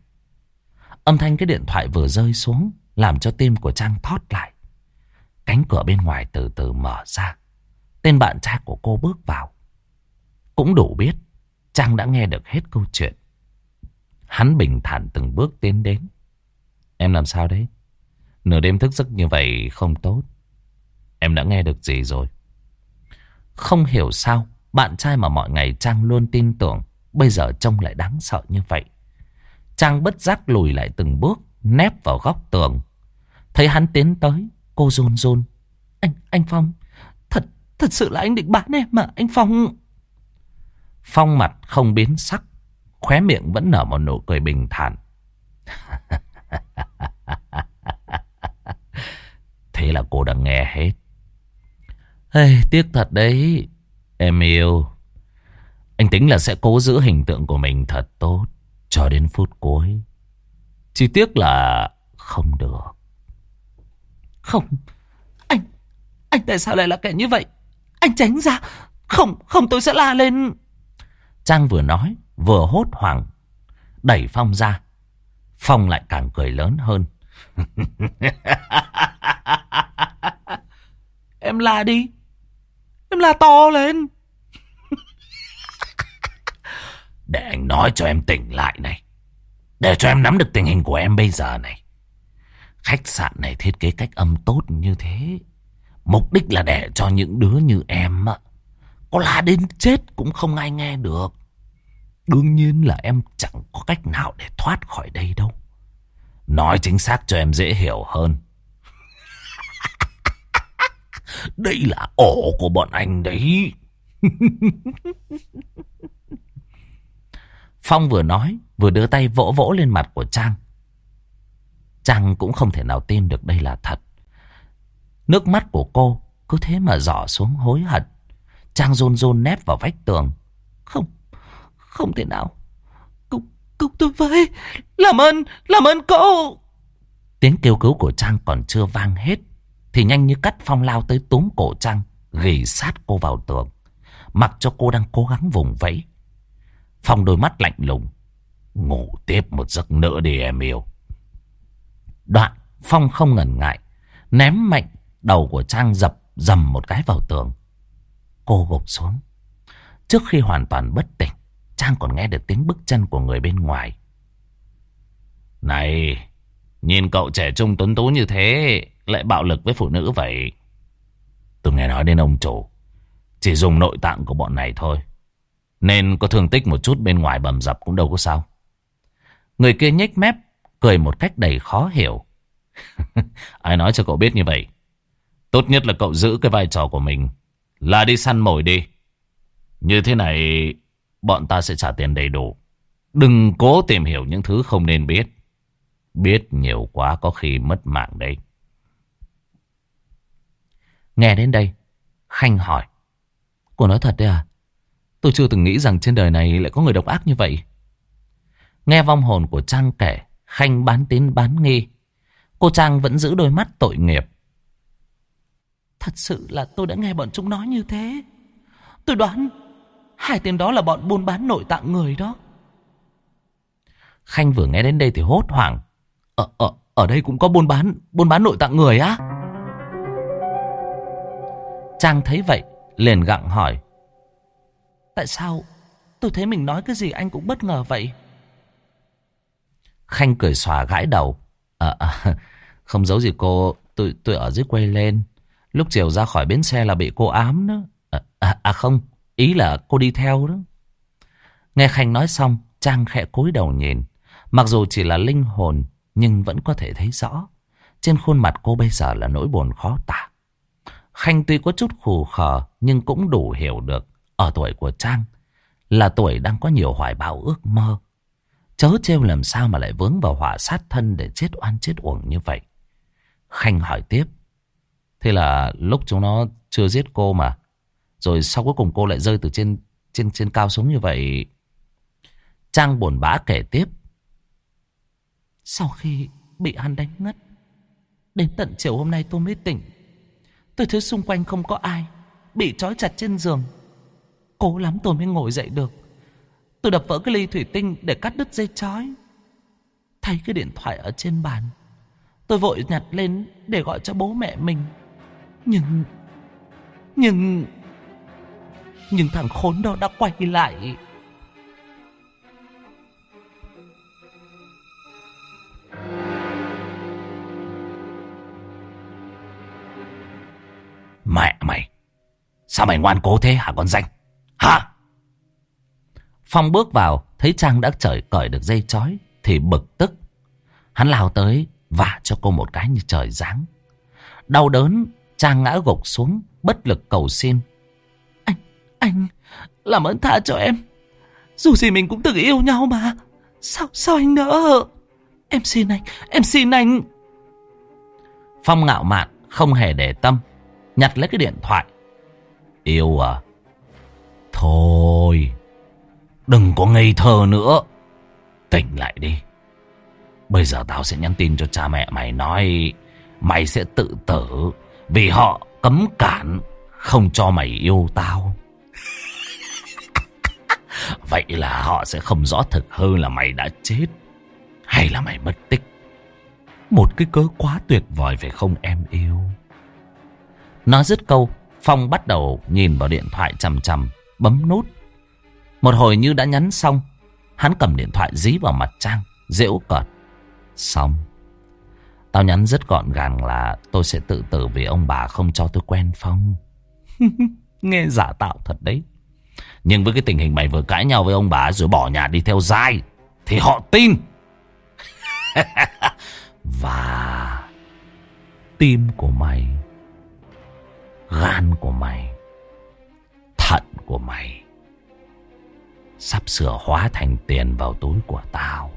Âm thanh cái điện thoại vừa rơi xuống làm cho tim của Trang thót lại. Cánh cửa bên ngoài từ từ mở ra. Tên bạn trai của cô bước vào. Cũng đủ biết Trang đã nghe được hết câu chuyện. Hắn bình thản từng bước tiến đến. Em làm sao đấy? Nửa đêm thức giấc như vậy không tốt. Em đã nghe được gì rồi? Không hiểu sao bạn trai mà mọi ngày Trang luôn tin tưởng bây giờ trông lại đáng sợ như vậy. Trang bất giác lùi lại từng bước, nép vào góc tường. Thấy hắn tiến tới, cô run run. Anh, anh Phong, thật, thật sự là anh định bán em mà, anh Phong. Phong mặt không biến sắc, khóe miệng vẫn nở một nụ cười bình thản. Thế là cô đã nghe hết. Hey, tiếc thật đấy, em yêu. Anh tính là sẽ cố giữ hình tượng của mình thật tốt cho đến phút cuối. Chỉ tiếc là không được. Không, anh, anh tại sao lại là kẻ như vậy? Anh tránh ra. Không, không tôi sẽ la lên. Trang vừa nói, vừa hốt hoảng, đẩy Phong ra. Phong lại càng cười lớn hơn. Em la đi. Em la to lên. Để anh nói cho em tỉnh lại này. Để cho em nắm được tình hình của em bây giờ này. Khách sạn này thiết kế cách âm tốt như thế, mục đích là để cho những đứa như em có la đến chết cũng không ai nghe được. Đương nhiên là em chẳng có cách nào để thoát khỏi đây đâu. Nói chính xác cho em dễ hiểu hơn. Đây là ổ của bọn anh đấy. Phong vừa nói vừa đưa tay vỗ vỗ lên mặt của Trang. Trang cũng không thể nào tin được đây là thật. Nước mắt của cô cứ thế mà rỏ xuống hối hận. Trang run run nép vào vách tường. Không, không thể nào. Cứu, cứu tôi với. Làm ơn, làm ơn cậu. Tiếng kêu cứu của Trang còn chưa vang hết thì nhanh như cắt Phong lao tới túm cổ Trang, ghì sát cô vào tường, mặc cho cô đang cố gắng vùng vẫy. Phong đôi mắt lạnh lùng. Ngủ tiếp một giấc nữa đi em yêu. Đoạn Phong không ngần ngại ném mạnh đầu của Trang dập dầm một cái vào tường. Cô gục xuống. Trước khi hoàn toàn bất tỉnh, Trang còn nghe được tiếng bước chân của người bên ngoài. Này, nhìn cậu trẻ trung tuấn tú như thế lại bạo lực với phụ nữ vậy? Tôi nghe nói đến ông chủ chỉ dùng nội tạng của bọn này thôi, nên có thương tích một chút bên ngoài bầm dập cũng đâu có sao. Người kia nhếch mép cười một cách đầy khó hiểu. Ai nói cho cậu biết như vậy? Tốt nhất là cậu giữ cái vai trò của mình là đi săn mồi đi. Như thế này bọn ta sẽ trả tiền đầy đủ. Đừng cố tìm hiểu những thứ không nên biết. Biết nhiều quá có khi mất mạng đấy. Nghe đến đây, Khanh hỏi. Cô nói thật đấy à? Tôi chưa từng nghĩ rằng trên đời này lại có người độc ác như vậy. Nghe vong hồn của Trang kể, Khanh bán tín bán nghi. Cô Trang vẫn giữ đôi mắt tội nghiệp. Thật sự là tôi đã nghe bọn chúng nói như thế. Tôi đoán hai tên đó là bọn buôn bán nội tạng người đó. Khanh vừa nghe đến đây thì hốt hoảng. Ở, ở, ở đây cũng có buôn bán Buôn bán nội tạng người á? Trang thấy vậy liền gặng hỏi. Tại sao tôi thấy mình nói cái gì anh cũng bất ngờ vậy? Khanh cười xòa gãi đầu. À, à, không giấu gì cô. Tôi tôi ở dưới quê lên. Lúc chiều ra khỏi bến xe là bị cô ám đó. À, à, à không, ý là cô đi theo đó. Nghe Khanh nói xong, Trang khẽ cúi đầu nhìn. Mặc dù chỉ là linh hồn nhưng vẫn có thể thấy rõ. Trên khuôn mặt cô bây giờ là nỗi buồn khó tả. Khanh tuy có chút khù khờ nhưng cũng đủ hiểu được ở tuổi của Trang là tuổi đang có nhiều hoài bão ước mơ. Chớ trêu làm sao mà lại vướng vào họa sát thân để chết oan chết uổng như vậy. Khanh hỏi tiếp. Thế là lúc chúng nó chưa giết cô mà, rồi sau cuối cùng cô lại rơi từ trên trên trên cao xuống như vậy? Trang buồn bã kể tiếp. Sau khi bị hắn đánh ngất, đến tận chiều hôm nay tôi mới tỉnh. Tôi thấy xung quanh không có ai, bị trói chặt trên giường. Cố lắm tôi mới ngồi dậy được. Tôi đập vỡ cái ly thủy tinh để cắt đứt dây trói. Thấy cái điện thoại ở trên bàn, tôi vội nhặt lên để gọi cho bố mẹ mình. Nhưng Nhưng Nhưng thằng khốn đó đã quay lại. mày, sao mày ngoan cố thế hả con danh? Hả? Phong bước vào, thấy Trang đã cởi cởi được dây chói thì bực tức. Hắn lao tới vả cho cô một cái như trời giáng. Đau đớn, Trang ngã gục xuống, bất lực cầu xin. Anh, anh, làm ơn tha cho em. Dù gì mình cũng từng yêu nhau mà. Sao, sao anh nỡ? Em xin anh, em xin anh. Phong ngạo mạn, không hề để tâm, nhặt lấy cái điện thoại. Yêu à? Thôi, đừng có ngây thơ nữa. Tỉnh lại đi. Bây giờ tao sẽ nhắn tin cho cha mẹ mày nói mày sẽ tự tử vì họ cấm cản không cho mày yêu tao. Vậy là họ sẽ không rõ thực hư là mày đã chết hay là mày mất tích. Một cái cớ quá tuyệt vời phải không em yêu? Nói dứt câu, Phong bắt đầu nhìn vào điện thoại chằm chằm, bấm nút. Một hồi như đã nhắn xong, hắn cầm điện thoại dí vào mặt Trang, giễu cợt. Xong. Tao nhắn rất gọn gàng là tôi sẽ tự tử vì ông bà không cho tôi quen Phong. Nghe giả tạo thật đấy. Nhưng với cái tình hình mày vừa cãi nhau với ông bà rồi bỏ nhà đi theo Giai thì họ tin. Và tim của mày, gan của mày, thận của mày sắp sửa hóa thành tiền vào túi của tao.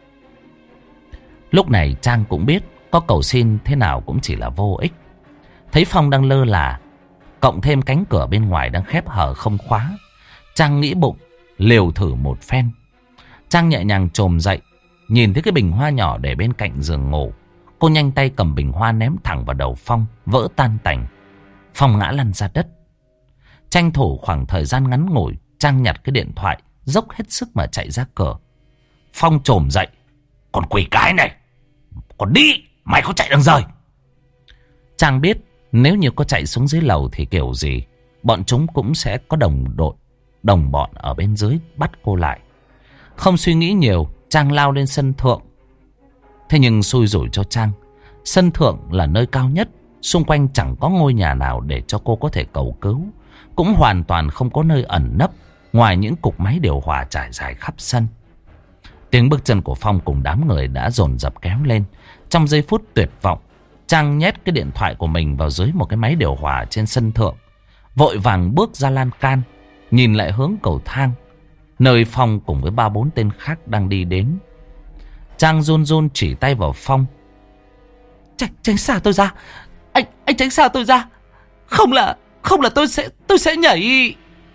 Lúc này Trang cũng biết có cầu xin thế nào cũng chỉ là vô ích. Thấy Phong đang lơ là, cộng thêm cánh cửa bên ngoài đang khép hở không khóa, Trang nghĩ bụng liều thử một phen. Trang nhẹ nhàng chồm dậy, nhìn thấy cái bình hoa nhỏ để bên cạnh giường ngủ. Cô nhanh tay cầm bình hoa ném thẳng vào đầu Phong, vỡ tan tành. Phong ngã lăn ra đất. Tranh thủ khoảng thời gian ngắn ngủi, Trang nhặt cái điện thoại, dốc hết sức mà chạy ra cửa. Phong chồm dậy. Còn quỷ cái này, còn đi, mày có chạy đằng rời. Trang biết nếu như có chạy xuống dưới lầu thì kiểu gì bọn chúng cũng sẽ có đồng đội, đồng bọn ở bên dưới bắt cô lại. Không suy nghĩ nhiều, Trang lao lên sân thượng. Thế nhưng xui rủi cho Trang, sân thượng là nơi cao nhất, xung quanh chẳng có ngôi nhà nào để cho cô có thể cầu cứu, cũng hoàn toàn không có nơi ẩn nấp ngoài những cục máy điều hòa trải dài khắp sân. Tiếng bước chân của Phong cùng đám người đã dồn dập kéo lên. Trong giây phút tuyệt vọng, Trang nhét cái điện thoại của mình vào dưới một cái máy điều hòa trên sân thượng, vội vàng bước ra lan can, nhìn lại hướng cầu thang, nơi Phong cùng với ba bốn tên khác đang đi đến. Trang run run chỉ tay vào Phong. Tránh, tránh xa tôi ra. Anh, anh tránh xa tôi ra. Không là, không là tôi sẽ, tôi sẽ nhảy.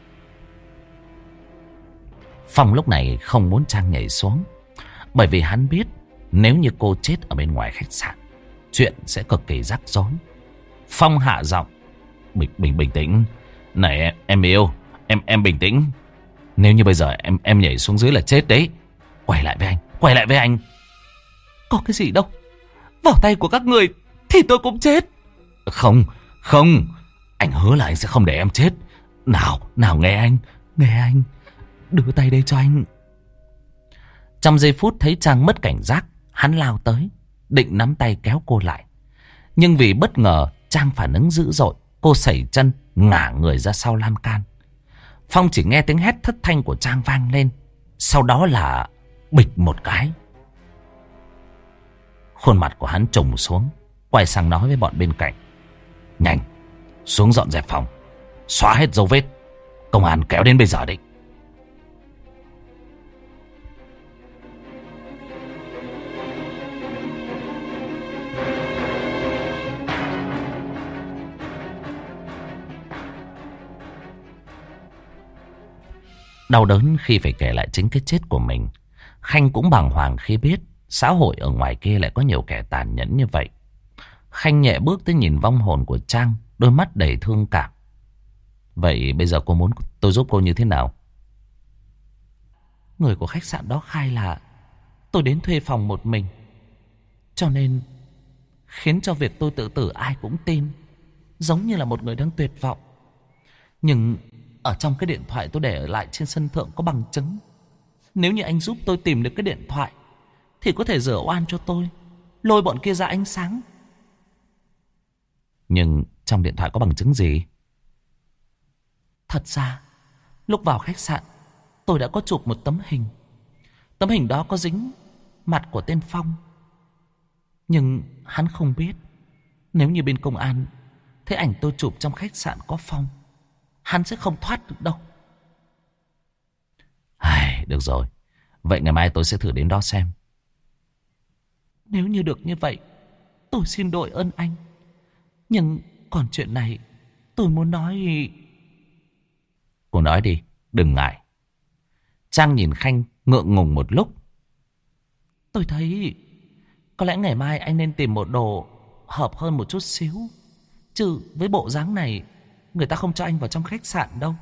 Phong lúc này không muốn Trang nhảy xuống, bởi vì hắn biết nếu như cô chết ở bên ngoài khách sạn, chuyện sẽ cực kỳ rắc rối. Phong hạ giọng. Bình, bình, bình tĩnh. Này em, em yêu, em, em bình tĩnh. Nếu như bây giờ em, em nhảy xuống dưới là chết đấy. Quay lại với anh, quay lại với anh. Có cái gì đâu, vào tay của các người thì tôi cũng chết. Không, không, anh hứa là anh sẽ không để em chết. Nào, nào nghe anh, nghe anh. Đưa tay đây cho anh. Trong giây phút thấy Trang mất cảnh giác, hắn lao tới, định nắm tay kéo cô lại. Nhưng vì bất ngờ, Trang phản ứng dữ dội, cô sẩy chân, ngả người ra sau lan can. Phong chỉ nghe tiếng hét thất thanh của Trang vang lên, sau đó là bịch một cái. Khuôn mặt của hắn trùng xuống, quay sang nói với bọn bên cạnh. Nhanh, xuống dọn dẹp phòng, xóa hết dấu vết. Công an kéo đến bây giờ đấy. Đau đớn khi phải kể lại chính cái chết của mình, Khanh cũng bàng hoàng khi biết xã hội ở ngoài kia lại có nhiều kẻ tàn nhẫn như vậy. Khanh nhẹ bước tới nhìn vong hồn của Trang, đôi mắt đầy thương cảm. Vậy bây giờ cô muốn tôi giúp cô như thế nào? Người của khách sạn đó khai là tôi đến thuê phòng một mình, cho nên khiến cho việc tôi tự tử ai cũng tin, giống như là một người đang tuyệt vọng. Nhưng ở trong cái điện thoại tôi để ở lại trên sân thượng có bằng chứng. Nếu như anh giúp tôi tìm được cái điện thoại thì có thể rửa oan cho tôi, lôi bọn kia ra ánh sáng. Nhưng trong điện thoại có bằng chứng gì? Thật ra, lúc vào khách sạn, tôi đã có chụp một tấm hình. Tấm hình đó có dính mặt của tên Phong. Nhưng hắn không biết, nếu như bên công an thấy ảnh tôi chụp trong khách sạn có Phong, hắn sẽ không thoát được đâu. Ai, được rồi, vậy ngày mai tôi sẽ thử đến đó xem. Nếu như được như vậy, tôi xin đội ơn anh. Nhưng còn chuyện này tôi muốn nói. Cô nói đi, đừng ngại. Trang nhìn Khanh ngượng ngùng một lúc. Tôi thấy có lẽ ngày mai anh nên tìm một đồ hợp hơn một chút xíu. Chứ với bộ dáng này, người ta không cho anh vào trong khách sạn đâu.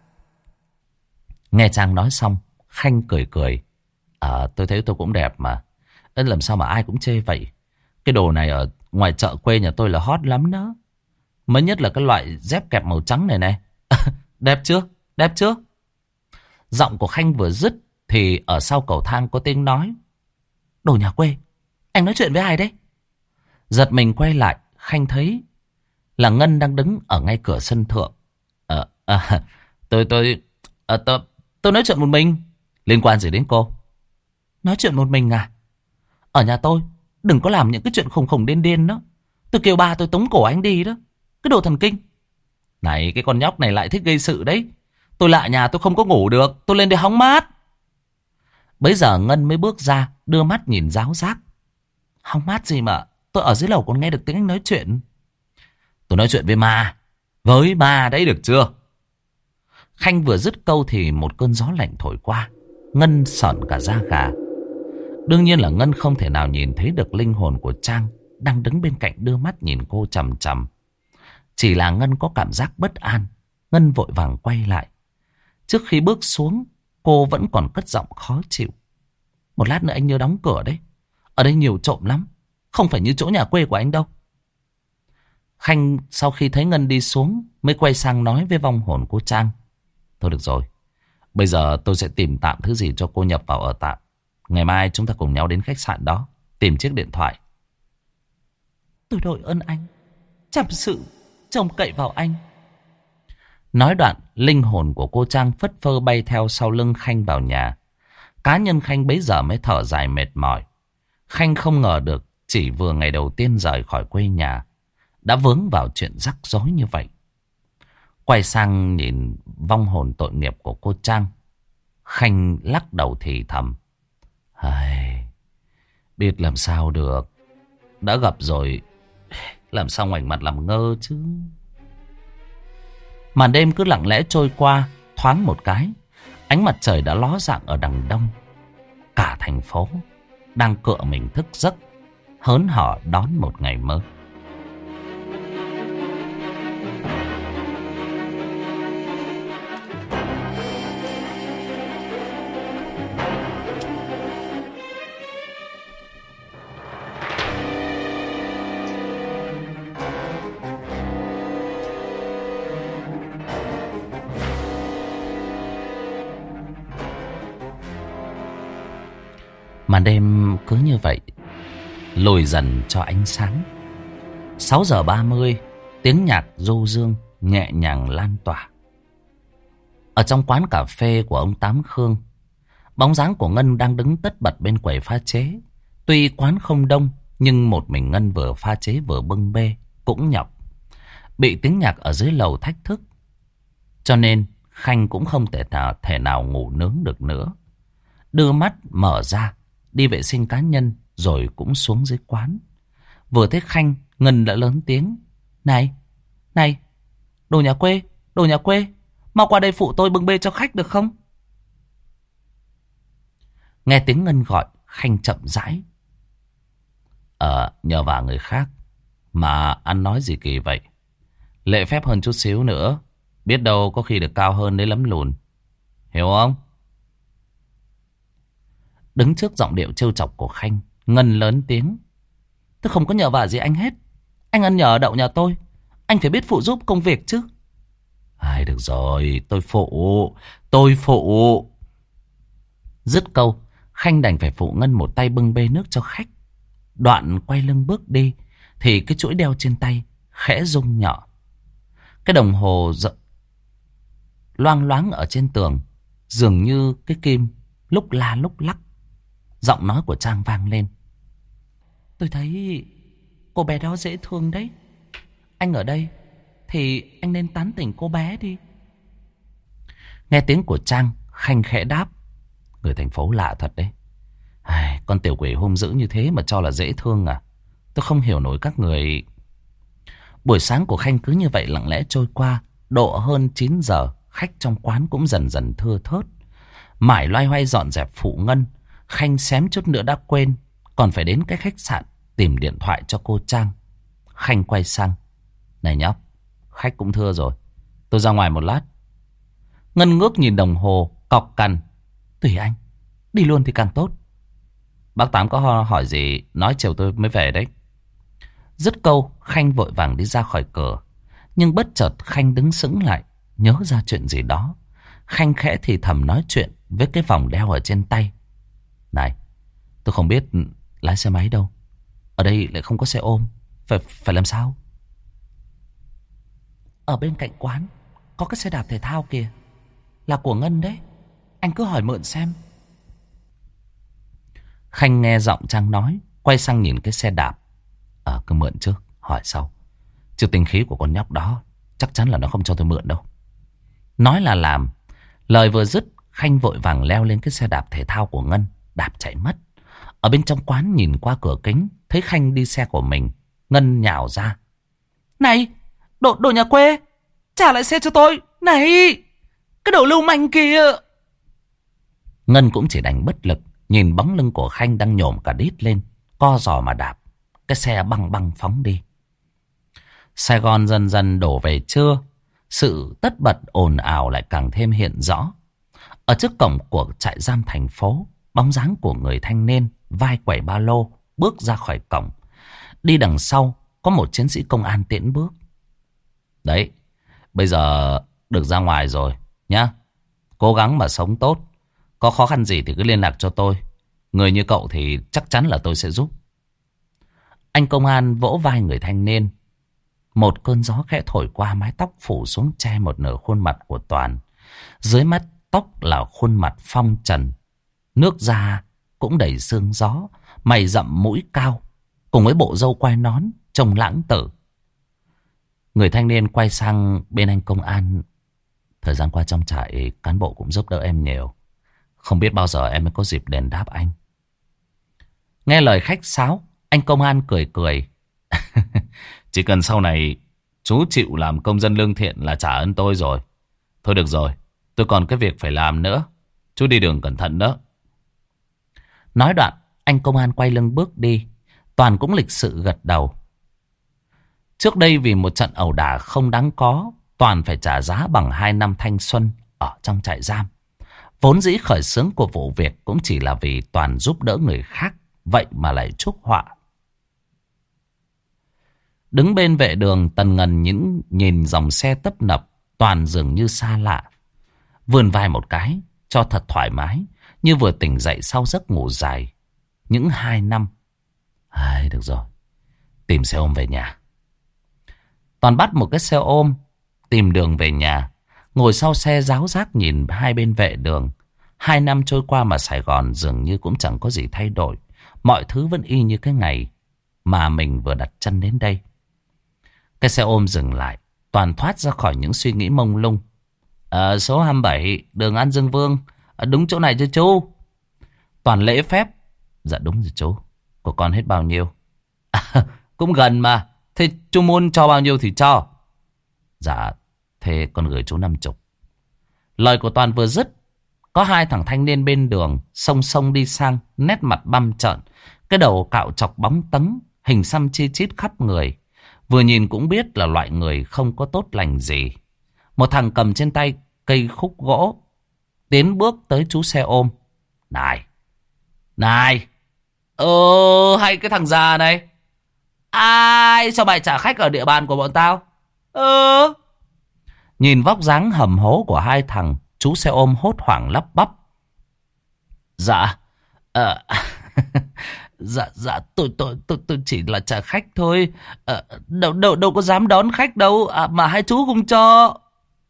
Nghe Trang nói xong, Khanh cười cười. À, tôi thấy tôi cũng đẹp mà. Nên làm sao mà ai cũng chê vậy. Cái đồ này ở ngoài chợ quê nhà tôi là hot lắm đó. Mới nhất là cái loại dép kẹp màu trắng này này. Đẹp chưa? Đẹp chưa? Giọng của Khanh vừa dứt thì ở sau cầu thang có tiếng nói. Đồ nhà quê, anh nói chuyện với ai đấy? Giật mình quay lại, Khanh thấy là Ngân đang đứng ở ngay cửa sân thượng. Ờ, à, tôi, tôi, à, tôi, tôi nói chuyện một mình. Liên quan gì đến cô? Nói chuyện một mình à? Ở nhà tôi, đừng có làm những cái chuyện khùng khùng điên điên đó. Tôi kêu ba tôi tống cổ anh đi đó. Cái đồ thần kinh. Này, cái con nhóc này lại thích gây sự đấy. Tôi lại nhà tôi không có ngủ được. Tôi lên đây hóng mát. Bấy giờ Ngân mới bước ra, đưa mắt nhìn ráo rác. Hóng mát gì mà, tôi ở dưới lầu còn nghe được tiếng anh nói chuyện. Tôi nói chuyện với ma. Với ma đấy, được chưa? Khanh vừa dứt câu thì một cơn gió lạnh thổi qua. Ngân sởn cả da gà. Đương nhiên là Ngân không thể nào nhìn thấy được linh hồn của Trang đang đứng bên cạnh đưa mắt nhìn cô chằm chằm. Chỉ là Ngân có cảm giác bất an. Ngân vội vàng quay lại. Trước khi bước xuống, cô vẫn còn cất giọng khó chịu. Một lát nữa anh nhớ đóng cửa đấy. Ở đây nhiều trộm lắm. Không phải như chỗ nhà quê của anh đâu. Khanh sau khi thấy Ngân đi xuống mới quay sang nói với vong hồn cô Trang. Thôi được rồi. Bây giờ tôi sẽ tìm tạm thứ gì cho cô nhập vào ở tạm. Ngày mai chúng ta cùng nhau đến khách sạn đó tìm chiếc điện thoại. Tôi đội ơn anh. Chăm sự trông cậy vào anh. Nói đoạn, linh hồn của cô Trang phất phơ bay theo sau lưng Khanh vào nhà. Cá nhân Khanh bấy giờ mới thở dài mệt mỏi. Khanh không ngờ được chỉ vừa ngày đầu tiên rời khỏi quê nhà đã vướng vào chuyện rắc rối như vậy. Quay sang nhìn vong hồn tội nghiệp của cô Trang, Khanh lắc đầu thì thầm. Ai, biết làm sao được. Đã gặp rồi, làm sao ngoảnh mặt làm ngơ chứ. Màn đêm cứ lặng lẽ trôi qua. Thoáng một cái, ánh mặt trời đã ló dạng ở đằng đông. Cả thành phố đang cựa mình thức giấc, hớn hở đón một ngày mới. Màn đêm cứ như vậy lùi dần cho ánh sáng. Sáu giờ ba mươi, tiếng nhạc du dương nhẹ nhàng lan tỏa. Ở trong quán cà phê của ông Tám Khương, bóng dáng của Ngân đang đứng tất bật bên quầy pha chế. Tuy quán không đông, nhưng một mình Ngân vừa pha chế vừa bưng bê cũng nhọc. Bị tiếng nhạc ở dưới lầu thách thức, cho nên Khanh cũng không thể nào, thể nào ngủ nướng được nữa. Đưa mắt mở ra, đi vệ sinh cá nhân rồi cũng xuống dưới quán. Vừa thấy Khanh, Ngân đã lớn tiếng. Này, này, đồ nhà quê, đồ nhà quê, mau qua đây phụ tôi bưng bê cho khách được không? Nghe tiếng Ngân gọi, Khanh chậm rãi. Ờ, nhờ vả người khác mà ăn nói gì kỳ vậy? Lễ phép hơn chút xíu nữa, biết đâu có khi được cao hơn đấy lắm lùn. Hiểu không? Đứng trước giọng điệu trêu chọc của Khanh, Ngân lớn tiếng. Tôi không có nhờ vả gì anh hết. Anh ăn nhờ đậu nhà tôi, anh phải biết phụ giúp công việc chứ. Ai, được rồi, tôi phụ, tôi phụ. Dứt câu, Khanh đành phải phụ Ngân một tay bưng bê nước cho khách. Đoạn quay lưng bước đi, thì cái chuỗi đeo trên tay khẽ rung nhỏ. Cái đồng hồ giờ... loang loáng ở trên tường, dường như cái kim lúc la lúc lắc. Giọng nói của Trang vang lên. Tôi thấy cô bé đó dễ thương đấy. Anh ở đây thì anh nên tán tỉnh cô bé đi. Nghe tiếng của Trang, Khanh khẽ đáp. Người thành phố lạ thật đấy. Ai, con tiểu quỷ hung dữ như thế mà cho là dễ thương à? Tôi không hiểu nổi các người. Buổi sáng của Khanh cứ như vậy lặng lẽ trôi qua. Độ hơn chín giờ, khách trong quán cũng dần dần thưa thớt. Mải loay hoay dọn dẹp phụ Ngân, Khanh xém chút nữa đã quên còn phải đến cái khách sạn tìm điện thoại cho cô Trang. Khanh quay sang. Này nhóc, khách cũng thưa rồi, tôi ra ngoài một lát. Ngân ngước nhìn đồng hồ, cọc cằn. Tùy anh, đi luôn thì càng tốt. Bác Tám có hỏi gì nói chiều tôi mới về đấy. Dứt câu, Khanh vội vàng đi ra khỏi cửa. Nhưng bất chợt Khanh đứng sững lại, nhớ ra chuyện gì đó. Khanh khẽ thì thầm nói chuyện với cái vòng đeo ở trên tay. Này, tôi không biết lái xe máy đâu. Ở đây lại không có xe ôm. Phải, phải làm sao? Ở bên cạnh quán có cái xe đạp thể thao kìa. Là của Ngân đấy. Anh cứ hỏi mượn xem. Khanh nghe giọng Trang nói, quay sang nhìn cái xe đạp. Ờ, cứ mượn trước, hỏi sau. Chứ tính khí của con nhóc đó chắc chắn là nó không cho tôi mượn đâu. Nói là làm. Lời vừa dứt, Khanh vội vàng leo lên cái xe đạp thể thao của Ngân, đạp chạy mất. Ở bên trong quán nhìn qua cửa kính, thấy Khanh đi xe của mình. Ngân nhào ra. Này, đồ, đồ nhà quê, trả lại xe cho tôi. Này, cái đồ lưu manh kìa. Ngân cũng chỉ đành bất lực, nhìn bóng lưng của Khanh đang nhổm cả đít lên, co giò mà đạp. Cái xe băng băng phóng đi. Sài Gòn dần dần đổ về trưa. Sự tất bật ồn ào lại càng thêm hiện rõ. Ở trước cổng của trại giam thành phố, bóng dáng của người thanh niên vai quẩy ba lô bước ra khỏi cổng. Đi đằng sau có một chiến sĩ công an tiễn bước. Đấy, bây giờ được ra ngoài rồi nhá. Cố gắng mà sống tốt. Có khó khăn gì thì cứ liên lạc cho tôi. Người như cậu thì chắc chắn là tôi sẽ giúp. Anh công an vỗ vai người thanh niên. Một cơn gió khẽ thổi qua mái tóc phủ xuống che một nửa khuôn mặt của Toàn. Dưới mắt tóc là khuôn mặt phong trần. Nước da cũng đầy sương gió. Mày rậm mũi cao. Cùng với bộ râu quai nón trông lãng tử. Người thanh niên quay sang bên anh công an. Thời gian qua trong trại cán bộ cũng giúp đỡ em nhiều. Không biết bao giờ em mới có dịp đền đáp anh. Nghe lời khách sáo, anh công an cười cười. Chỉ cần sau này chú chịu làm công dân lương thiện là trả ơn tôi rồi. Thôi được rồi, tôi còn cái việc phải làm nữa. Chú đi đường cẩn thận đó. Nói đoạn, anh công an quay lưng bước đi. Toàn cũng lịch sự gật đầu. Trước đây vì một trận ẩu đả không đáng có, Toàn phải trả giá bằng hai năm thanh xuân ở trong trại giam. Vốn dĩ khởi xướng của vụ việc cũng chỉ là vì Toàn giúp đỡ người khác, vậy mà lại chuốc họa. Đứng bên vệ đường tần ngần những nhìn dòng xe tấp nập, Toàn dường như xa lạ. Vươn vai một cái, cho thật thoải mái, như vừa tỉnh dậy sau giấc ngủ dài. Những hai năm. Ai, được rồi, tìm xe ôm về nhà. Toàn bắt một cái xe ôm, tìm đường về nhà. Ngồi sau xe ráo rác nhìn hai bên vệ đường. Hai năm trôi qua mà Sài Gòn dường như cũng chẳng có gì thay đổi. Mọi thứ vẫn y như cái ngày mà mình vừa đặt chân đến đây. Cái xe ôm dừng lại. Toàn thoát ra khỏi những suy nghĩ mông lung. À, số hai mươi bảy đường An Dương Vương. À, đúng chỗ này chứ chú? Toàn lễ phép. Dạ đúng rồi chú. Của con hết bao nhiêu? À, cũng gần mà. Thế chú muốn cho bao nhiêu thì cho. Dạ, thế con gửi chú năm chục. Lời của Toàn vừa dứt, có hai thằng thanh niên bên đường song song đi sang, nét mặt băm trợn, cái đầu cạo chọc bóng tấn, hình xăm chi chít khắp người. Vừa nhìn cũng biết là loại người không có tốt lành gì. Một thằng cầm trên tay cây khúc gỗ, tiến bước tới chú xe ôm. Này, này, ờ, hay cái thằng già này. Ai cho mày trả khách ở địa bàn của bọn tao? Ờ. Nhìn vóc dáng hầm hố của hai thằng, chú xe ôm hốt hoảng lắp bắp. Dạ, ờ, dạ, dạ, tôi, tôi, tôi, tôi chỉ là trả khách thôi. Ờ, đâu, đâu, đâu có dám đón khách đâu, à, mà hai chú không cho.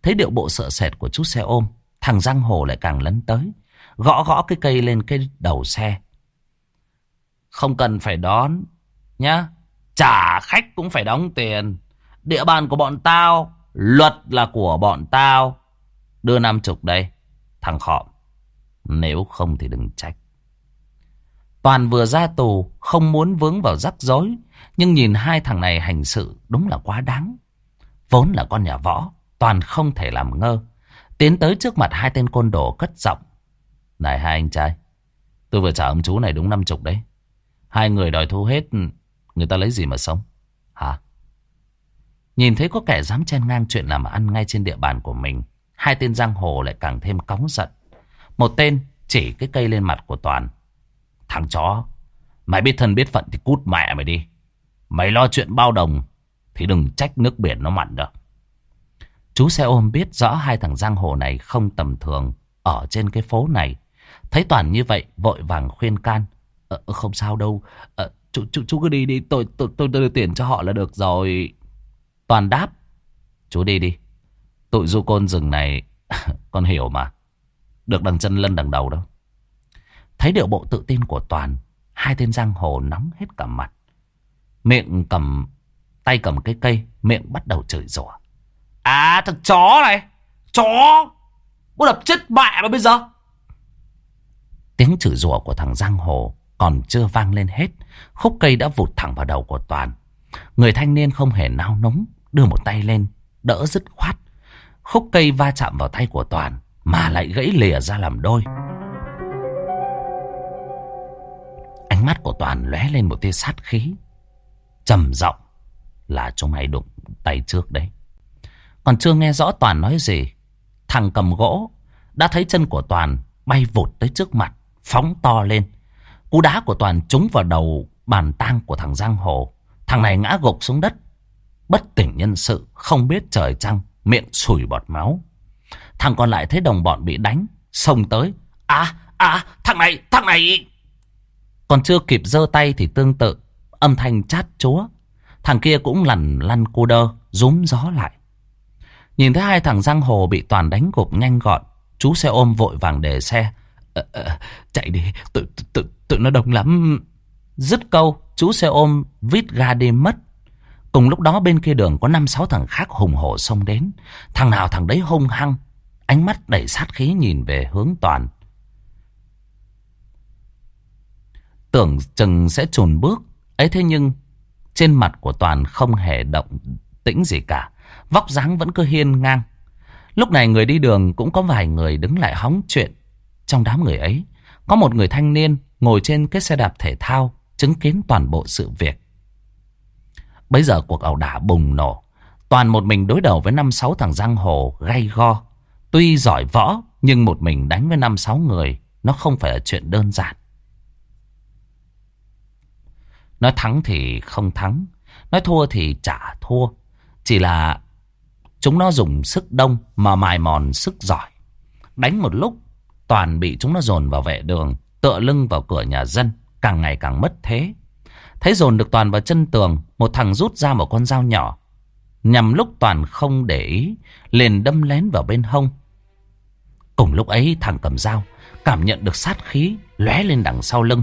Thấy điệu bộ sợ sệt của chú xe ôm, thằng giang hồ lại càng lấn tới, gõ gõ cái cây lên cái đầu xe. Không cần phải đón nhá, trả khách cũng phải đóng tiền. Địa bàn của bọn tao, luật là của bọn tao. Đưa năm chục đây, thằng Khọm. Nếu không thì đừng trách. Toàn vừa ra tù, không muốn vướng vào rắc rối, nhưng nhìn hai thằng này hành sự đúng là quá đáng. Vốn là con nhà võ, Toàn không thể làm ngơ. Tiến tới trước mặt hai tên côn đồ cất giọng. Này hai anh trai, tôi vừa trả ông chú này đúng năm chục đấy. Hai người đòi thu hết, người ta lấy gì mà sống hả? Nhìn thấy có kẻ dám chen ngang chuyện làm ăn ngay trên địa bàn của mình, hai tên giang hồ lại càng thêm cáu giận. Một tên chỉ cái cây lên mặt của Toàn. Thằng chó, mày biết thân biết phận thì cút mẹ mày đi. Mày lo chuyện bao đồng thì đừng trách nước biển nó mặn đâu. Chú xe ôm biết rõ hai thằng giang hồ này không tầm thường ở trên cái phố này. Thấy Toàn như vậy vội vàng khuyên can. Ờ, không sao đâu, ờ, chú, chú, chú cứ đi đi, tôi, tôi, tôi đưa tiền cho họ là được rồi. Toàn đáp. Chú đi đi, tụi du côn rừng này con hiểu mà, được đằng chân lân đằng đầu đâu. Thấy điệu bộ tự tin của Toàn, hai tên giang hồ nóng hết cả mặt. Miệng cầm, tay cầm cái cây, miệng bắt đầu chửi rủa. À thằng chó này, chó, bố đập chết mẹ mà bây giờ. Tiếng chửi rủa của thằng giang hồ còn chưa vang lên hết, khúc cây đã vụt thẳng vào đầu của Toàn. Người thanh niên không hề nao núng, đưa một tay lên đỡ dứt khoát. Khúc cây va chạm vào tay của Toàn mà lại gãy lìa ra làm đôi. Ánh mắt của Toàn lóe lên một tia sát khí, trầm giọng là chúng mày đụng tay trước đấy. Còn chưa nghe rõ Toàn nói gì, thằng cầm gỗ đã thấy chân của Toàn bay vụt tới trước mặt, phóng to lên. Cú đá của Toàn trúng vào đầu bàn tang của thằng giang hồ. Thằng này ngã gục xuống đất, bất tỉnh nhân sự, không biết trời trăng, miệng sủi bọt máu. Thằng còn lại thấy đồng bọn bị đánh, xông tới. À, à, thằng này, thằng này. Còn chưa kịp giơ tay thì tương tự, âm thanh chát chúa. Thằng kia cũng lằn lăn cu đơ, rúm gió lại. Nhìn thấy hai thằng giang hồ bị Toàn đánh gục nhanh gọn, chú xe ôm vội vàng để xe. Ờ, ờ, chạy đi, tụi, tụi, tụi nó đông lắm. Dứt câu, chú xe ôm vít ga đi mất. Cùng lúc đó bên kia đường có năm sáu thằng khác hùng hổ xông đến. Thằng nào thằng đấy hung hăng, ánh mắt đầy sát khí nhìn về hướng Toàn. Tưởng chừng sẽ chùn bước ấy, thế nhưng trên mặt của Toàn không hề động tĩnh gì cả, vóc dáng vẫn cứ hiên ngang. Lúc này người đi đường cũng có vài người đứng lại hóng chuyện. Trong đám người ấy có một người thanh niên ngồi trên cái xe đạp thể thao, chứng kiến toàn bộ sự việc. Bấy giờ cuộc ẩu đả bùng nổ. Toàn một mình đối đầu với năm sáu thằng giang hồ gay go. Tuy giỏi võ nhưng một mình đánh với năm sáu người nó không phải là chuyện đơn giản. Nói thắng thì không thắng, nói thua thì chả thua. Chỉ là chúng nó dùng sức đông mà mài mòn sức giỏi. Đánh một lúc, Toàn bị chúng nó dồn vào vệ đường, tựa lưng vào cửa nhà dân, càng ngày càng mất thế. Thấy dồn được Toàn vào chân tường, một thằng rút ra một con dao nhỏ. Nhằm lúc Toàn không để ý, liền đâm lén vào bên hông. Cùng lúc ấy thằng cầm dao cảm nhận được sát khí lóe lên đằng sau lưng.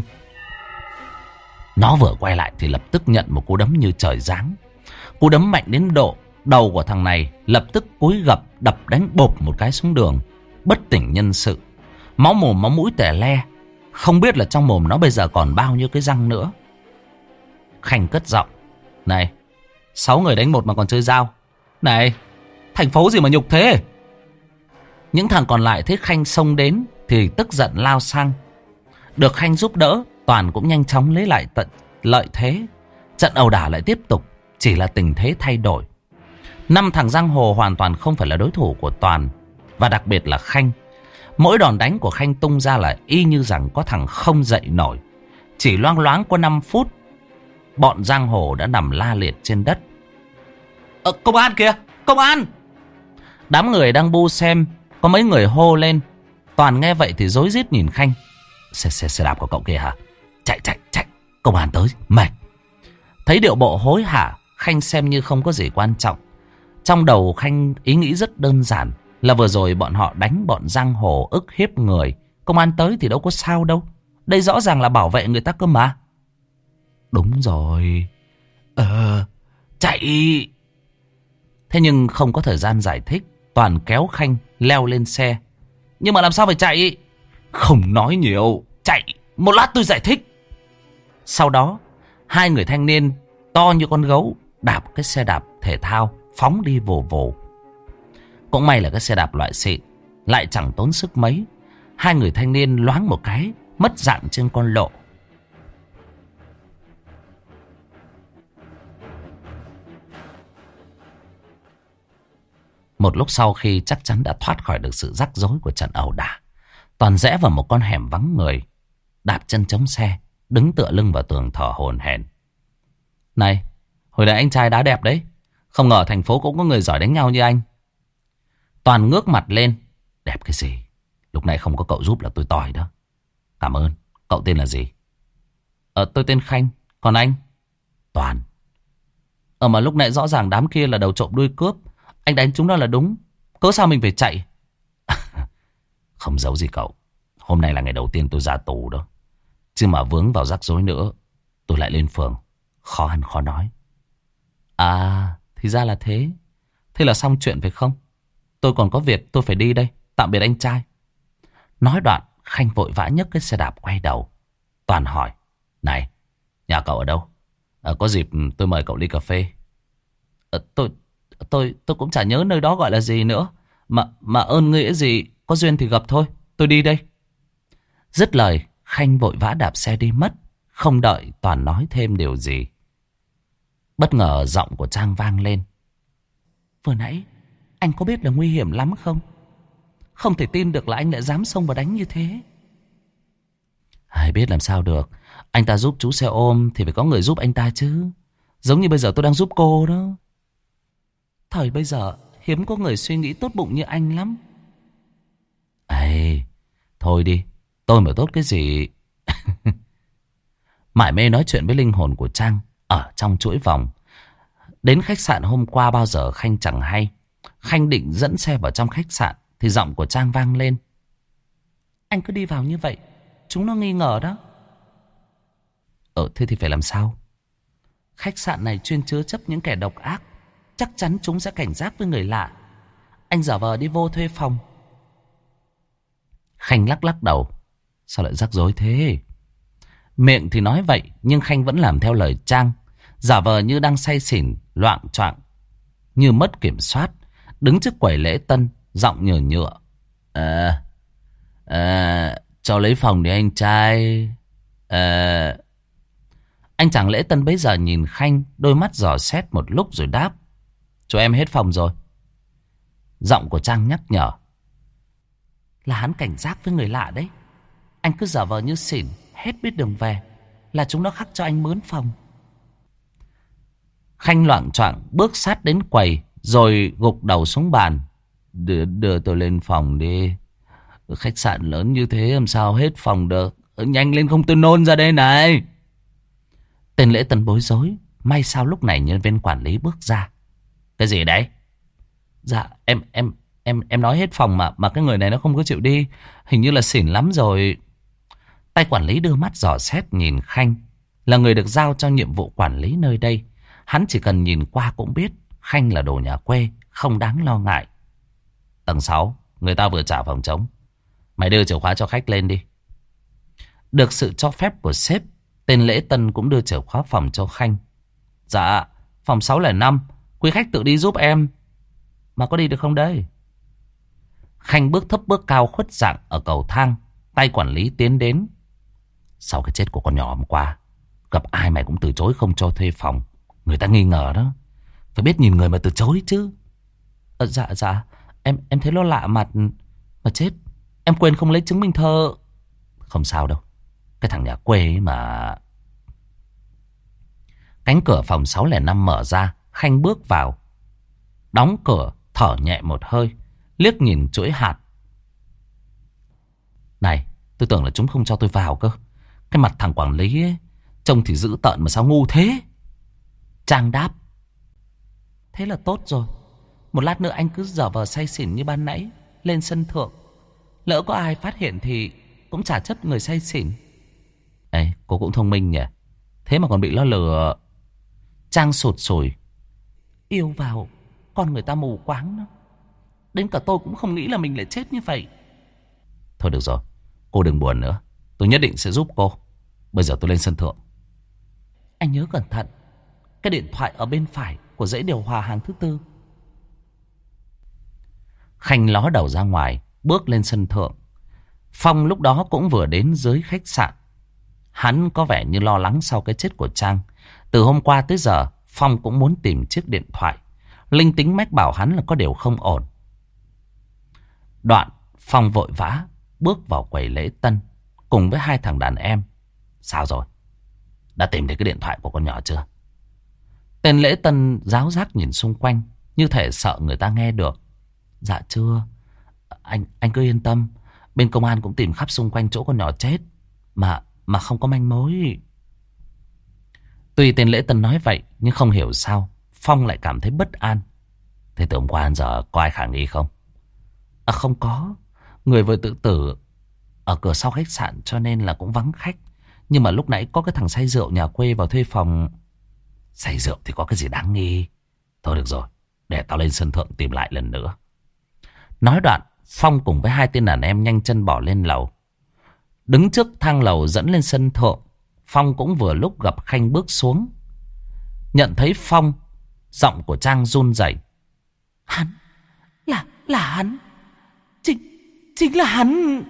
Nó vừa quay lại thì lập tức nhận một cú đấm như trời giáng. Cú đấm mạnh đến độ đầu của thằng này lập tức cúi gập đập đánh bộp một cái xuống đường, bất tỉnh nhân sự. Máu mồm máu mũi tè le, không biết là trong mồm nó bây giờ còn bao nhiêu cái răng nữa. Khanh cất giọng. Này, sáu người đánh một mà còn chơi dao. Này, thành phố gì mà nhục thế? Những thằng còn lại thấy Khanh xông đến thì tức giận lao sang. Được Khanh giúp đỡ, Toàn cũng nhanh chóng lấy lại tận lợi thế. Trận ẩu đả lại tiếp tục, chỉ là tình thế thay đổi. Năm thằng giang hồ hoàn toàn không phải là đối thủ của Toàn, và đặc biệt là Khanh. Mỗi đòn đánh của Khanh tung ra là y như rằng có thằng không dậy nổi. Chỉ loang loáng qua năm phút, bọn giang hồ đã nằm la liệt trên đất. Ờ, công an kìa, công an! Đám người đang bu xem, có mấy người hô lên. Toàn nghe vậy thì rối rít nhìn Khanh. Xe, xe, xe đạp của cậu kia hả? Chạy, chạy, chạy, công an tới, mệt. Thấy điệu bộ hối hả, Khanh xem như không có gì quan trọng. Trong đầu Khanh ý nghĩ rất đơn giản, là vừa rồi bọn họ đánh bọn giang hồ ức hiếp người, công an tới thì đâu có sao đâu. Đây rõ ràng là bảo vệ người ta cơ mà. Đúng rồi. Ờ, chạy. Thế nhưng không có thời gian giải thích, Toàn kéo Khanh leo lên xe. Nhưng mà làm sao phải chạy? Không nói nhiều, chạy, một lát tôi giải thích. Sau đó, hai người thanh niên to như con gấu đạp cái xe đạp thể thao phóng đi vồ vồ. Cũng may là cái xe đạp loại xịn, lại chẳng tốn sức mấy. Hai người thanh niên loáng một cái mất dạng trên con lộ. Một lúc sau khi chắc chắn đã thoát khỏi được sự rắc rối của trận ẩu đả, Toàn rẽ vào một con hẻm vắng người, đạp chân chống xe, đứng tựa lưng vào tường thở hổn hển. Này, hồi nãy anh trai đá đẹp đấy. Không ngờ thành phố cũng có người giỏi đánh nhau như anh. Toàn ngước mặt lên. Đẹp cái gì? Lúc này không có cậu giúp là tôi tỏi đó. Cảm ơn. Cậu tên là gì? Ờ, tôi tên Khanh. Còn anh? Toàn. Ờ mà lúc nãy rõ ràng đám kia là đầu trộm đuôi cướp. Anh đánh chúng nó là đúng. Cớ sao mình phải chạy? Không giấu gì cậu. Hôm nay là ngày đầu tiên tôi ra tù đó. Chứ mà vướng vào rắc rối nữa, tôi lại lên phường. Khó ăn khó nói. À, thì ra là thế. Thế là xong chuyện phải không? Tôi còn có việc tôi phải đi đây. Tạm biệt anh trai. Nói đoạn, Khanh vội vã nhấc cái xe đạp quay đầu. Toàn hỏi. Này, nhà cậu ở đâu? À, có dịp tôi mời cậu ly cà phê. À, tôi, tôi, tôi cũng chả nhớ nơi đó gọi là gì nữa. Mà, mà ơn nghĩa gì, có duyên thì gặp thôi. Tôi đi đây. Dứt lời, Khanh vội vã đạp xe đi mất. Không đợi Toàn nói thêm điều gì. Bất ngờ giọng của Trang vang lên. Vừa nãy, anh có biết là nguy hiểm lắm không? Không thể tin được là anh lại dám xông vào đánh như thế. Ai biết làm sao được. Anh ta giúp chú xe ôm thì phải có người giúp anh ta chứ. Giống như bây giờ tôi đang giúp cô đó. Thời bây giờ hiếm có người suy nghĩ tốt bụng như anh lắm. Ê, thôi đi. Tôi mà tốt cái gì. Mải mê nói chuyện với linh hồn của Trang ở trong chuỗi vòng. Đến khách sạn hôm qua bao giờ Khanh chẳng hay. Khanh định dẫn xe vào trong khách sạn thì giọng của Trang vang lên. Anh cứ đi vào như vậy, chúng nó nghi ngờ đó. Ờ thế thì phải làm sao? Khách sạn này chuyên chứa chấp những kẻ độc ác. Chắc chắn chúng sẽ cảnh giác với người lạ. Anh giả vờ đi vô thuê phòng. Khanh lắc lắc đầu. Sao lại rắc rối thế? Miệng thì nói vậy, nhưng Khanh vẫn làm theo lời Trang. Giả vờ như đang say xỉn, loạng choạng, như mất kiểm soát. Đứng trước quầy lễ tân, giọng nhờ nhựa. À, à, cho lấy phòng đi anh trai. À... Anh chàng lễ tân bấy giờ nhìn Khanh, đôi mắt dò xét một lúc rồi đáp. Cho em hết phòng rồi. Giọng của Trang nhắc nhở. Là hắn cảnh giác với người lạ đấy. Anh cứ giả vờ như xỉn, hết biết đường về, là chúng nó khắc cho anh mướn phòng. Khanh loạng choạng bước sát đến quầy, rồi gục đầu xuống bàn. Đưa, đưa tôi lên phòng đi. Khách sạn lớn như thế làm sao hết phòng được. Nhanh lên không tôi nôn ra đây này. Tên lễ tân bối rối. May sao lúc này nhân viên quản lý bước ra. Cái gì đấy? Dạ em em em em nói hết phòng mà mà cái người này nó không có chịu đi. Hình như là xỉn lắm rồi. Tay quản lý đưa mắt dò xét nhìn Khanh. Là người được giao cho nhiệm vụ quản lý nơi đây. Hắn chỉ cần nhìn qua cũng biết Khanh là đồ nhà quê, không đáng lo ngại. Tầng sáu, người ta vừa trả phòng trống. Mày đưa chìa khóa cho khách lên đi. Được sự cho phép của sếp, tên lễ tân cũng đưa chìa khóa phòng cho Khanh. Dạ, phòng sáu không năm, quý khách tự đi giúp em. Mà có đi được không đây? Khanh bước thấp bước cao khuất dạng ở cầu thang. Tay quản lý tiến đến. Sau cái chết của con nhỏ hôm qua, gặp ai mày cũng từ chối không cho thuê phòng. Người ta nghi ngờ đó. Phải biết nhìn người mà từ chối chứ. À, dạ dạ Em em thấy nó lạ mặt. Mà chết, em quên không lấy chứng minh thư. Không sao đâu. Cái thằng nhà quê ấy mà. Cánh cửa phòng sáu không năm mở ra. Khanh bước vào. Đóng cửa, thở nhẹ một hơi, liếc nhìn chuỗi hạt. Này, tôi tưởng là chúng không cho tôi vào cơ. Cái mặt thằng quản lý ấy, trông thì dữ tợn mà sao ngu thế. Trang đáp. Thế là tốt rồi. Một lát nữa anh cứ dở vờ say xỉn như ban nãy, lên sân thượng. Lỡ có ai phát hiện thì cũng chả chấp người say xỉn. Ê, cô cũng thông minh nhỉ. Thế mà còn bị nó lừa. Trang sụt sùi. Yêu vào, con người ta mù quáng lắm. Đến cả tôi cũng không nghĩ là mình lại chết như vậy. Thôi được rồi, cô đừng buồn nữa. Tôi nhất định sẽ giúp cô. Bây giờ tôi lên sân thượng. Anh nhớ cẩn thận. Cái điện thoại ở bên phải của dãy điều hòa hàng thứ tư. Khanh ló đầu ra ngoài, bước lên sân thượng. Phong lúc đó cũng vừa đến dưới khách sạn. Hắn có vẻ như lo lắng sau cái chết của Trang. Từ hôm qua tới giờ, Phong cũng muốn tìm chiếc điện thoại. Linh tính mách bảo hắn là có điều không ổn. Đoạn, Phong vội vã bước vào quầy lễ tân cùng với hai thằng đàn em. Sao rồi? Đã tìm thấy cái điện thoại của con nhỏ chưa? Tên lễ tân ráo rác nhìn xung quanh, như thể sợ người ta nghe được. Dạ chưa. Anh anh cứ yên tâm. Bên công an cũng tìm khắp xung quanh chỗ con nhỏ chết, Mà mà không có manh mối. Tuy tên lễ tân nói vậy, nhưng không hiểu sao Phong lại cảm thấy bất an. Thế từ hôm qua đến giờ có ai khả nghi không? À không có. Người vừa tự tử ở cửa sau khách sạn, cho nên là cũng vắng khách. Nhưng mà lúc nãy có cái thằng say rượu nhà quê vào thuê phòng. Say rượu thì có cái gì đáng nghi. Thôi được rồi, để tao lên sân thượng tìm lại lần nữa. Nói đoạn, Phong cùng với hai tên đàn em nhanh chân bỏ lên lầu. Đứng trước thang lầu dẫn lên sân thượng, Phong cũng vừa lúc gặp Khanh bước xuống. Nhận thấy Phong, giọng của Trang run rẩy. Hắn, là, là hắn. Chính, chính là hắn.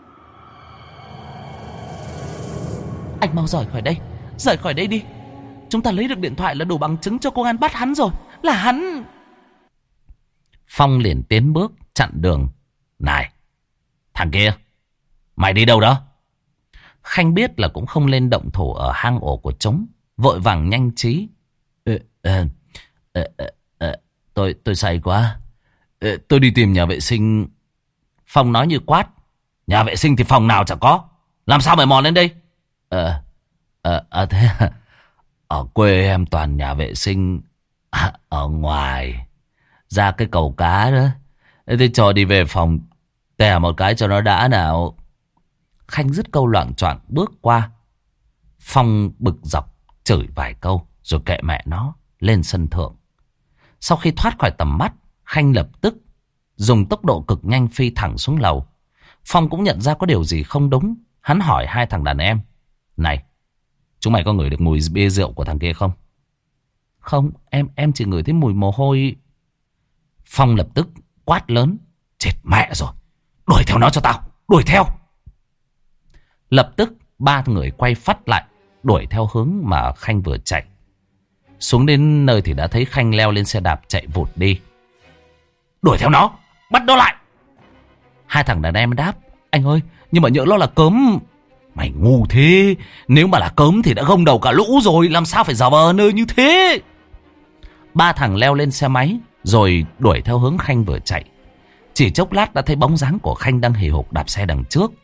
Anh mau rời khỏi đây, rời khỏi đây đi. Chúng ta lấy được điện thoại là đủ bằng chứng cho công an bắt hắn rồi. Là hắn. Phong liền tiến bước chặn đường. Này, thằng kia, mày đi đâu đó? Khanh biết là cũng không lên động thủ ở hang ổ của chúng, vội vàng nhanh trí. Ờ, ờ, ờ, ờ, ờ, tôi tôi say quá. Ờ, tôi đi tìm nhà vệ sinh. Phong nói như quát. Nhà vệ sinh thì phòng nào chả có. Làm sao mày mò lên đây? Ờ, ờ, à, thế ở quê em toàn nhà vệ sinh à, ở ngoài ra cái cầu cá đó. Thế cho đi về phòng tè một cái cho nó đã nào. Khanh dứt câu loạng choạng bước qua. Phong bực dọc chửi vài câu rồi kệ mẹ nó lên sân thượng. Sau khi thoát khỏi tầm mắt, Khanh lập tức dùng tốc độ cực nhanh phi thẳng xuống lầu. Phong cũng nhận ra có điều gì không đúng. Hắn hỏi hai thằng đàn em. Này, chúng mày có ngửi được mùi bia rượu của thằng kia không? Không, em em chỉ ngửi thấy mùi mồ hôi. Phong lập tức quát lớn. Chết mẹ rồi, đuổi theo nó cho tao, đuổi theo. Lập tức ba người quay phắt lại, đuổi theo hướng mà Khanh vừa chạy. Xuống đến nơi thì đã thấy Khanh leo lên xe đạp chạy vụt đi. Đuổi theo nó, bắt nó lại. Hai thằng đàn em đáp. Anh ơi, nhưng mà nhỡ nó là cớm. Mày ngu thế, nếu mà là cớm thì đã gông đầu cả lũ rồi, làm sao phải giả vờ nơi như thế. Ba thằng leo lên xe máy rồi đuổi theo hướng Khanh vừa chạy. Chỉ chốc lát đã thấy bóng dáng của Khanh đang hì hục đạp xe đằng trước.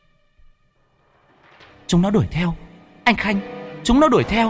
Chúng nó đuổi theo. Anh Khanh, chúng nó đuổi theo.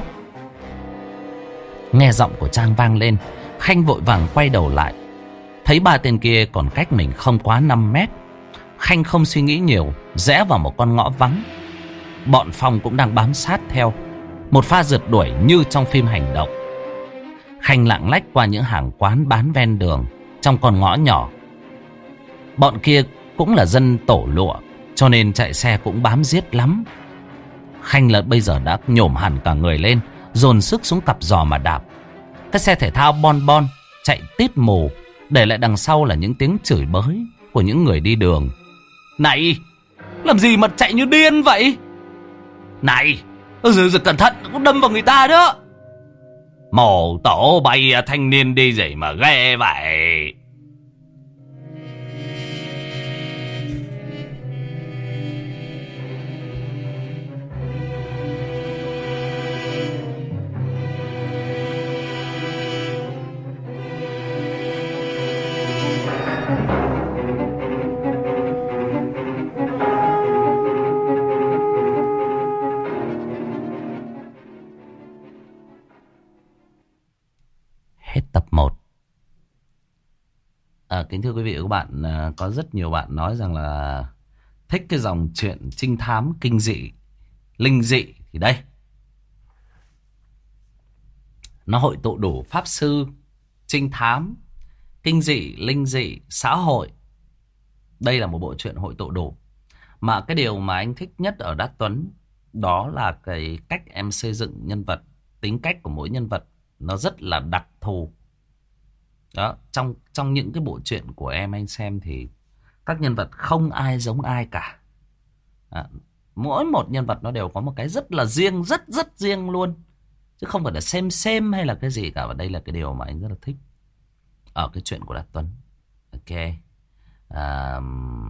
Nghe giọng của Trang vang lên, Khanh vội vàng quay đầu lại. Thấy ba tên kia còn cách mình không quá năm mét. Khanh không suy nghĩ nhiều, rẽ vào một con ngõ vắng. Bọn Phong cũng đang bám sát theo. Một pha rượt đuổi như trong phim hành động. Khanh lạng lách qua những hàng quán bán ven đường trong con ngõ nhỏ. Bọn kia cũng là dân tổ lụa, cho nên chạy xe cũng bám giết lắm. Khanh là bây giờ đã nhổm hẳn cả người lên, dồn sức xuống cặp giò mà đạp. Cái xe thể thao bon bon chạy tít mù, để lại đằng sau là những tiếng chửi bới của những người đi đường. Này, làm gì mà chạy như điên vậy? Này, giờ, giờ cẩn thận, có đâm vào người ta đó. Mổ tổ bay thanh niên đi gì mà ghê vậy? Hết tập một. kính thưa quý vị và các bạn, à, có rất nhiều bạn nói rằng là thích cái dòng truyện trinh thám, kinh dị, linh dị. Thì đây, nó hội tụ đủ pháp sư, trinh thám, kinh dị, linh dị, xã hội. Đây là một bộ truyện hội tụ đủ. Mà cái điều mà anh thích nhất ở Đát Tuấn đó là cái cách em xây dựng nhân vật. Tính cách của mỗi nhân vật nó rất là đặc thù. Đó, trong trong những cái bộ truyện của em anh xem thì các nhân vật không ai giống ai cả. À, mỗi một nhân vật nó đều có một cái rất là riêng, rất rất riêng luôn. Chứ không phải là xem xem hay là cái gì cả. Và đây là cái điều mà anh rất là thích ở cái chuyện của Đát Tuấn. Ok. À,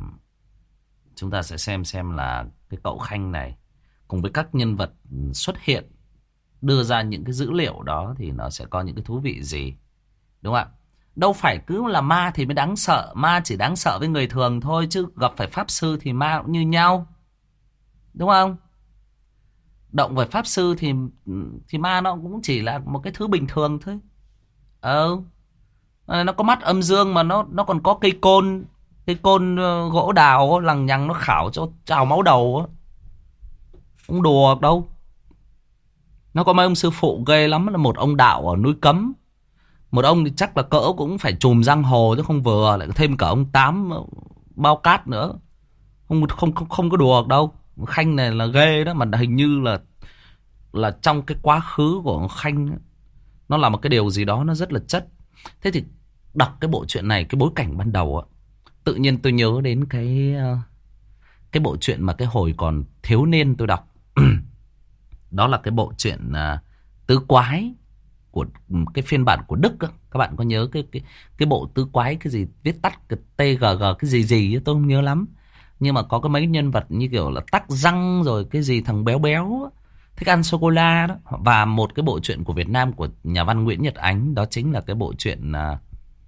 chúng ta sẽ xem xem là cái cậu Khanh này cùng với các nhân vật xuất hiện đưa ra những cái dữ liệu đó thì nó sẽ có những cái thú vị gì. Đúng không ạ? Đâu phải cứ là ma thì mới đáng sợ. Ma chỉ đáng sợ với người thường thôi. Chứ gặp phải pháp sư thì ma cũng như nhau. Đúng không? Động về pháp sư thì thì ma nó cũng chỉ là một cái thứ bình thường thôi. Ờ. Nó có mắt âm dương mà nó nó còn có cây côn. Cây côn gỗ đào lằng nhằng nó khảo cho trào máu đầu. Không đùa đâu. Nó có mấy ông sư phụ ghê lắm, là một ông đạo ở núi Cấm. Một ông thì chắc là cỡ cũng phải chùm giang hồ chứ không vừa, lại thêm cả ông Tám bao cát nữa. Không không không, không có đùa đâu. Khanh này là ghê đó, mà hình như là là trong cái quá khứ của Khanh nó là một cái điều gì đó nó rất là chất. Thế thì đọc cái bộ truyện này, cái bối cảnh ban đầu tự nhiên tôi nhớ đến cái cái bộ truyện mà cái hồi còn thiếu niên tôi đọc. Đó là cái bộ truyện uh, Tứ Quái của cái phiên bản của Đức. Các bạn có nhớ cái cái cái bộ Tứ Quái cái gì viết tắt cái tê giê giê cái gì gì tôi không nhớ lắm. Nhưng mà có cái mấy nhân vật như kiểu là Tắc Răng rồi cái gì thằng béo béo thích ăn sô cô la đó. Và một cái bộ truyện của Việt Nam của nhà văn Nguyễn Nhật Ánh, đó chính là cái bộ truyện uh,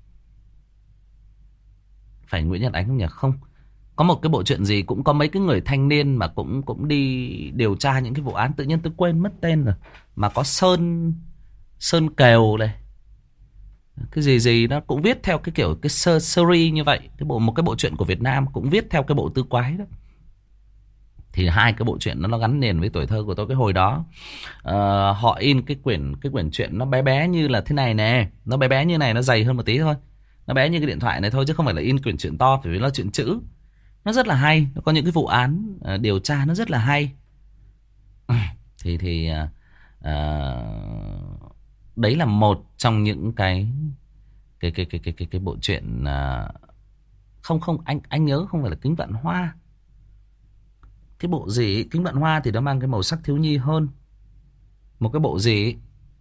phải Nguyễn Nhật Ánh không nhỉ? Không. Có một cái bộ truyện gì cũng có mấy cái người thanh niên mà cũng cũng đi điều tra những cái vụ án, tự nhiên tôi quên mất tên rồi. Mà có Sơn Sơn Kèo này. Cái gì gì nó cũng viết theo cái kiểu cái series như vậy. Cái bộ một cái bộ truyện của Việt Nam cũng viết theo cái bộ Tứ Quái đó. Thì hai cái bộ truyện nó, nó gắn liền với tuổi thơ của tôi cái hồi đó. À, họ in cái quyển cái quyển truyện nó bé bé như là thế này nè, nó bé bé như này, nó dày hơn một tí thôi. Nó bé như cái điện thoại này thôi chứ không phải là in quyển truyện to, phải vì nó truyện chữ. Nó rất là hay, nó có những cái vụ án uh, điều tra nó rất là hay. Thì thì uh, uh, đấy là một trong những cái cái cái cái cái cái, cái bộ truyện uh, không không anh anh nhớ không phải là Kính Vạn Hoa. Cái bộ gì Kính Vạn Hoa thì nó mang cái màu sắc thiếu nhi hơn. Một cái bộ gì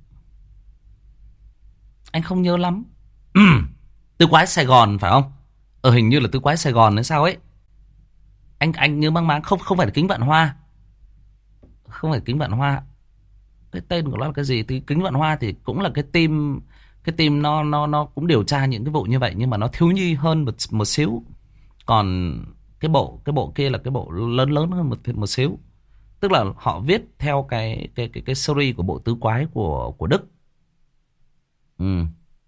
anh không nhớ lắm. Tứ Quái Sài Gòn phải không? Ờ hình như là Tứ Quái Sài Gòn hay sao ấy. Anh anh nhớ mang máng, không không phải là Kính Vạn Hoa. Không phải Kính Vạn Hoa. Cái tên của nó là cái gì? Thì Kính Vạn Hoa thì cũng là cái team cái team nó nó nó cũng điều tra những cái vụ như vậy, nhưng mà nó thiếu nhi hơn một một xíu. Còn cái bộ cái bộ kia là cái bộ lớn lớn hơn một một xíu. Tức là họ viết theo cái cái cái cái series của bộ Tứ Quái của của Đức. Ừ.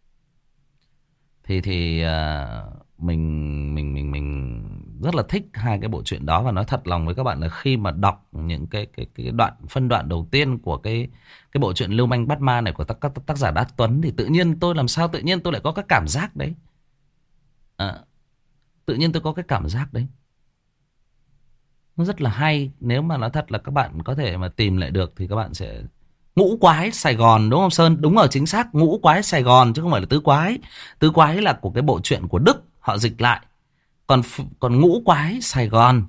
Thì thì uh, mình mình mình mình rất là thích hai cái bộ truyện đó. Và nói thật lòng với các bạn là khi mà đọc những cái cái cái đoạn phân đoạn đầu tiên của cái cái bộ truyện Lưu Manh Bắt Ma này của tác tác, tác giả Đát Tuấn, thì tự nhiên tôi làm sao tự nhiên tôi lại có cái cảm giác đấy. À, tự nhiên tôi có cái cảm giác đấy. Nó rất là hay. Nếu mà nói thật là các bạn có thể mà tìm lại được thì các bạn sẽ... Ngũ Quái Sài Gòn đúng không Sơn? Đúng rồi, chính xác, Ngũ Quái Sài Gòn chứ không phải là Tứ Quái. Tứ Quái là của cái bộ truyện của Đức, họ dịch lại. Còn còn Ngũ Quái Sài Gòn.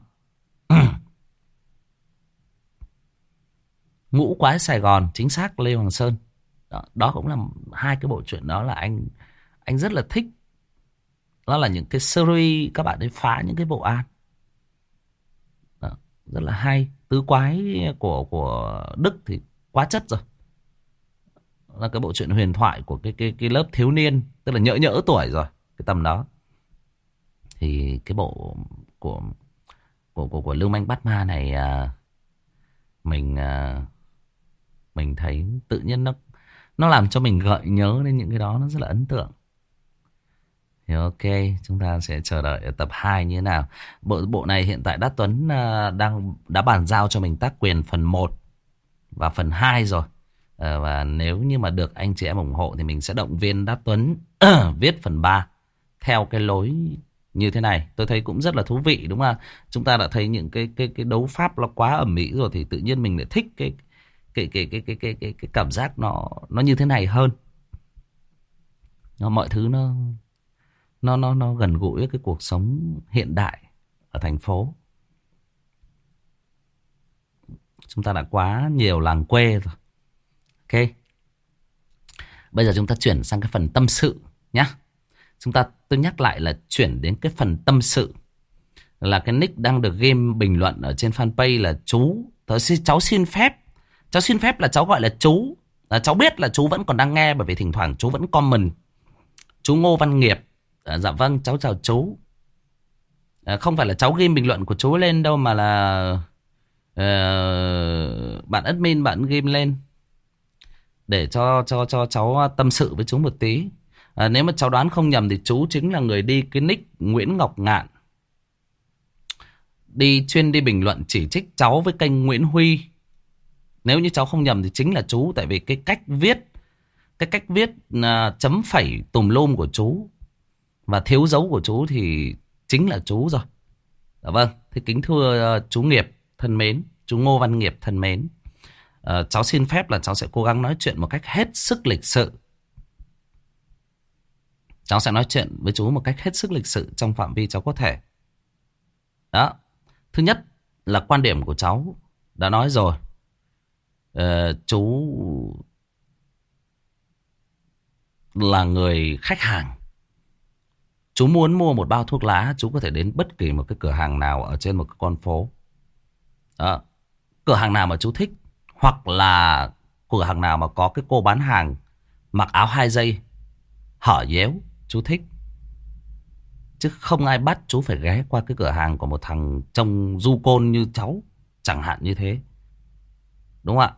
Ngũ Quái Sài Gòn, chính xác Lê Hoàng Sơn. Đó, đó cũng là hai cái bộ truyện đó là anh anh rất là thích. Đó là những cái series các bạn ấy phá những cái vụ án. Đó, rất là hay. Tứ Quái của của Đức thì quá chất rồi. Là cái bộ truyện huyền thoại của cái cái cái lớp thiếu niên, tức là nhỡ nhỡ tuổi rồi, cái tầm đó. Thì cái bộ của của của, của Lưu Manh Bắt Ma này à, mình à, mình thấy tự nhiên nó nó làm cho mình gợi nhớ đến những cái đó, nó rất là ấn tượng. Thì ok, chúng ta sẽ chờ đợi ở tập hai như thế nào. Bộ bộ này hiện tại Đát Tuấn à, đang đã bàn giao cho mình tác quyền phần một và phần hai rồi. À, và nếu như mà được anh chị em ủng hộ thì mình sẽ động viên Đát Tuấn viết phần ba theo cái lối như thế này. Tôi thấy cũng rất là thú vị đúng không? Chúng ta đã thấy những cái cái cái đấu pháp nó quá ầm ĩ rồi thì tự nhiên mình lại thích cái cái cái cái cái cái cái, cái cảm giác nó nó như thế này hơn. Nó mọi thứ nó nó nó nó gần gũi với cái cuộc sống hiện đại ở thành phố. Chúng ta đã quá nhiều làng quê rồi. Ok. Bây giờ chúng ta chuyển sang cái phần tâm sự nhé. Chúng ta tôi nhắc lại là chuyển đến cái phần tâm sự. Là cái nick đang được game bình luận ở trên fanpage là chú. Tôi xin, cháu xin phép. Cháu xin phép là cháu gọi là chú. Là cháu biết là chú vẫn còn đang nghe bởi vì thỉnh thoảng chú vẫn comment. Chú Ngô Văn Nghiệp. À, dạ vâng, cháu chào chú. À, không phải là cháu ghim bình luận của chú lên đâu mà là uh, bạn admin bạn ghim lên để cho cho cho cháu tâm sự với chú một tí. À, nếu mà cháu đoán không nhầm thì chú chính là người đi cái nick Nguyễn Ngọc Ngạn, đi chuyên đi bình luận chỉ trích cháu với kênh Nguyễn Huy. Nếu như cháu không nhầm thì chính là chú, tại vì cái cách viết cái cách viết uh, chấm phẩy tùm lum của chú và thiếu dấu của chú thì chính là chú rồi. Dạ vâng, thì kính thưa uh, chú Nghiệp thân mến, chú Ngô Văn Nghiệp thân mến, uh, cháu xin phép là cháu sẽ cố gắng nói chuyện một cách hết sức lịch sự. Cháu sẽ nói chuyện với chú một cách hết sức lịch sự trong phạm vi cháu có thể. Đó. Thứ nhất là quan điểm của cháu đã nói rồi. Uh, chú là người khách hàng. Chú muốn mua một bao thuốc lá, chú có thể đến bất kỳ một cái cửa hàng nào ở trên một cái con phố. Đó. Cửa hàng nào mà chú thích, hoặc là cửa hàng nào mà có cái cô bán hàng mặc áo hai dây hở déo, chú thích. Chứ không ai bắt chú phải ghé qua cái cửa hàng của một thằng trông du côn như cháu, chẳng hạn như thế. Đúng không ạ?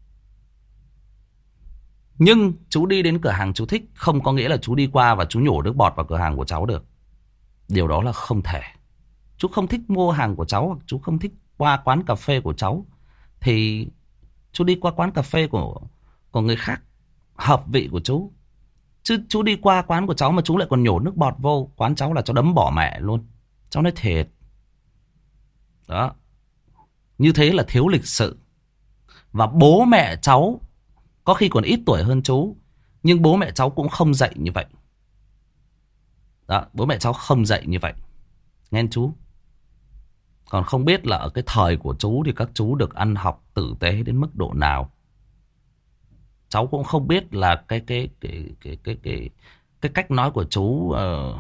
Nhưng chú đi đến cửa hàng chú thích không có nghĩa là chú đi qua và chú nhổ nước bọt vào cửa hàng của cháu được. Điều đó là không thể. Chú không thích mua hàng của cháu, hoặc chú không thích qua quán cà phê của cháu, thì chú đi qua quán cà phê của, của người khác hợp vị của chú. Chứ chú đi qua quán của cháu mà chú lại còn nhổ nước bọt vô quán cháu là cháu đấm bỏ mẹ luôn. Cháu nói thiệt. Đó. Như thế là thiếu lịch sự. Và bố mẹ cháu có khi còn ít tuổi hơn chú, nhưng bố mẹ cháu cũng không dạy như vậy. Đó, bố mẹ cháu không dạy như vậy. Nghe chú. Còn không biết là ở cái thời của chú thì các chú được ăn học tử tế đến mức độ nào. Cháu cũng không biết là cái cái cái cái cái cái, cái cách nói của chú uh,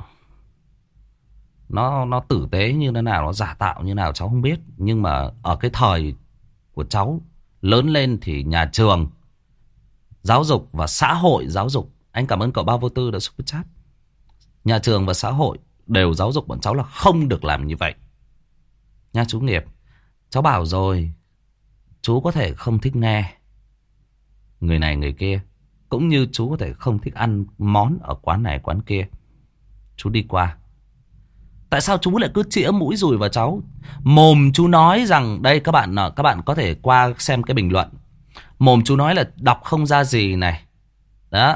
nó nó tử tế như thế nào, nó giả tạo như thế nào cháu không biết. Nhưng mà ở cái thời của cháu lớn lên thì nhà trường, giáo dục và xã hội giáo dục. Anh cảm ơn cậu Bao Vô Tư đã super chat. Nhà trường và xã hội đều giáo dục bọn cháu là không được làm như vậy. Nha chú Nghiệp. Cháu bảo rồi, chú có thể không thích nghe người này người kia, cũng như chú có thể không thích ăn món ở quán này quán kia. Chú đi qua. Tại sao chú lại cứ chĩa mũi dùi vào cháu? Mồm chú nói rằng, đây các bạn các bạn có thể qua xem cái bình luận. Mồm chú nói là đọc không ra gì này. Đó.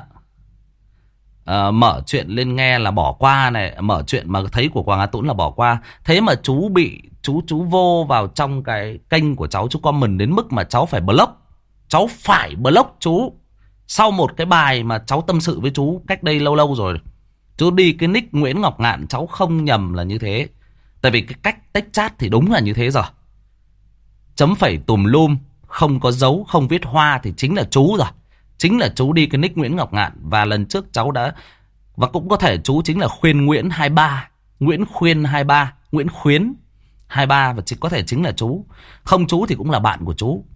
À, mở chuyện lên nghe là bỏ qua này, mở chuyện mà thấy của Quang Á Tũng là bỏ qua. Thế mà chú bị chú chú vô vào trong cái kênh của cháu, chú comment đến mức mà cháu phải block. Cháu phải block chú. Sau một cái bài mà cháu tâm sự với chú cách đây lâu lâu rồi. Chú đi cái nick Nguyễn Ngọc Ngạn, cháu không nhầm là như thế. Tại vì cái cách text chat thì đúng là như thế rồi. Chấm phẩy tùm lum, không có dấu, không viết hoa thì chính là chú rồi. Chính là chú đi cái nick Nguyễn Ngọc Ngạn. Và lần trước cháu đã, và cũng có thể chú chính là Khuyên Nguyễn hai ba, Nguyễn Khuyên hai ba, Nguyễn Khuyến hai ba, và chỉ có thể chính là chú. Không chú thì cũng là bạn của chú.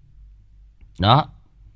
Đó.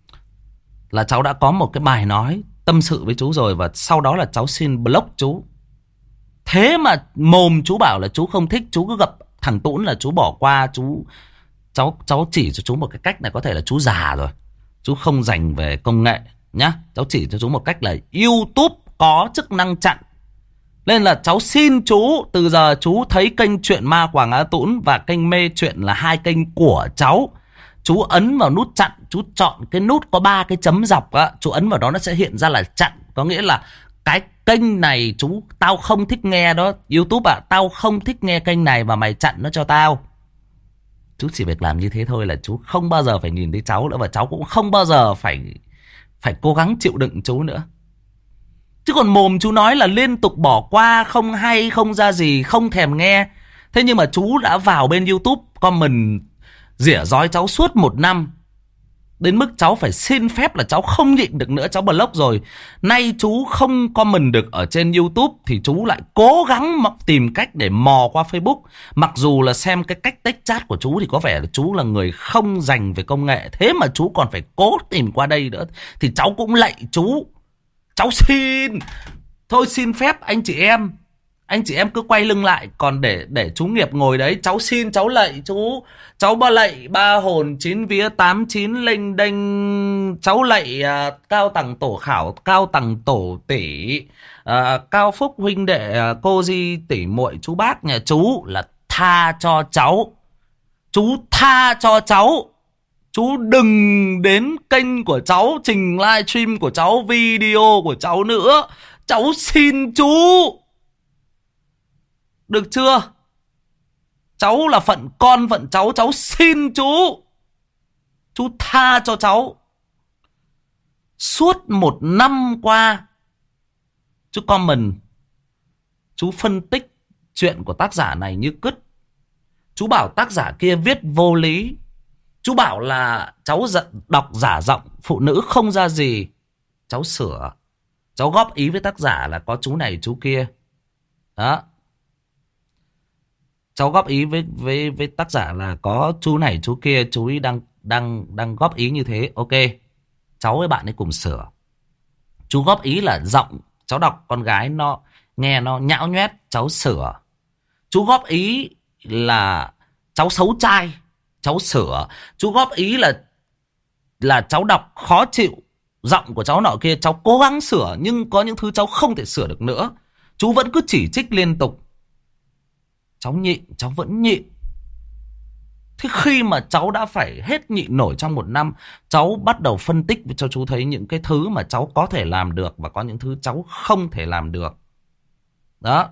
Là cháu đã có một cái bài nói tâm sự với chú rồi, và sau đó là cháu xin block chú. Thế mà mồm chú bảo là chú không thích, chú cứ gặp thằng Tũng là chú bỏ qua. Chú cháu cháu chỉ cho chú một cái cách này, có thể là chú già rồi, chú không dành về công nghệ nhá. Cháu chỉ cho chú một cách là YouTube có chức năng chặn. Nên là cháu xin chú, từ giờ chú thấy kênh Chuyện Ma Quảng Á Tũng và kênh Mê Chuyện là hai kênh của cháu. Chú ấn vào nút chặn, chú chọn cái nút có ba cái chấm dọc á, chú ấn vào đó nó sẽ hiện ra là chặn. Có nghĩa là cái kênh này chú, tao không thích nghe đó. YouTube à, tao không thích nghe kênh này và mày chặn nó cho tao. Chú chỉ việc làm như thế thôi là chú không bao giờ phải nhìn thấy cháu nữa. Và cháu cũng không bao giờ phải phải cố gắng chịu đựng chú nữa. Chứ còn mồm chú nói là liên tục bỏ qua, không hay, không ra gì, không thèm nghe. Thế nhưng mà chú đã vào bên YouTube comment rỉa rói cháu suốt một năm. Đến mức cháu phải xin phép là cháu không nhịn được nữa, cháu block rồi. Nay chú không comment được ở trên YouTube thì chú lại cố gắng tìm cách để mò qua Facebook. Mặc dù là xem cái cách text chat của chú thì có vẻ là chú là người không dành về công nghệ, thế mà chú còn phải cố tìm qua đây nữa. Thì cháu cũng lạy chú, cháu xin, thôi xin phép anh chị em, anh chị em cứ quay lưng lại, còn để để chú Nghiệp ngồi đấy, cháu xin, cháu lạy chú, cháu ba lạy ba hồn chín vía tám chín linh đinh, cháu lạy à, cao tầng tổ khảo, cao tầng tổ tỷ, à, cao phúc huynh đệ, à, cô di tỷ muội chú bác nhà chú là tha cho cháu, chú tha cho cháu. Chú đừng đến kênh của cháu, trình livestream của cháu, video của cháu nữa. Cháu xin chú. Được chưa? Cháu là phận con phận cháu, cháu xin chú. Chú tha cho cháu. Suốt một năm qua, chú comment, chú phân tích chuyện của tác giả này như cứt. Chú bảo tác giả kia viết vô lý. Chú bảo là cháu đọc giả giọng phụ nữ không ra gì. Cháu sửa. Cháu góp ý với tác giả là có chú này chú kia. Đó. Cháu góp ý với với với tác giả là có chú này chú kia, chú ấy đang đang đang góp ý như thế. Ok. Cháu với bạn ấy cùng sửa. Chú góp ý là giọng cháu đọc con gái nó nghe nó nhão nhoét, cháu sửa. Chú góp ý là cháu xấu trai, cháu sửa. Chú góp ý là là cháu đọc khó chịu, giọng của cháu nọ kia, cháu cố gắng sửa, nhưng có những thứ cháu không thể sửa được nữa. Chú vẫn cứ chỉ trích liên tục. Cháu nhịn, cháu vẫn nhịn. Thế khi mà cháu đã phải hết nhịn nổi trong một năm, cháu bắt đầu phân tích cho chú thấy những cái thứ mà cháu có thể làm được và có những thứ cháu không thể làm được. Đó.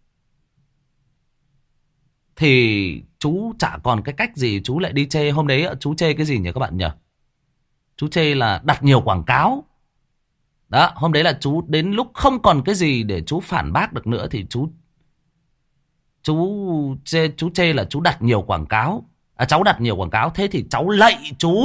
Thì chú chả còn cái cách gì, chú lại đi chê. Hôm đấy chú chê cái gì nhỉ các bạn nhỉ? Chú chê là đặt nhiều quảng cáo. Đó, hôm đấy là chú đến lúc không còn cái gì để chú phản bác được nữa thì chú chú chê, chú chê là chú đặt nhiều quảng cáo. À, cháu đặt nhiều quảng cáo, thế thì cháu lạy chú.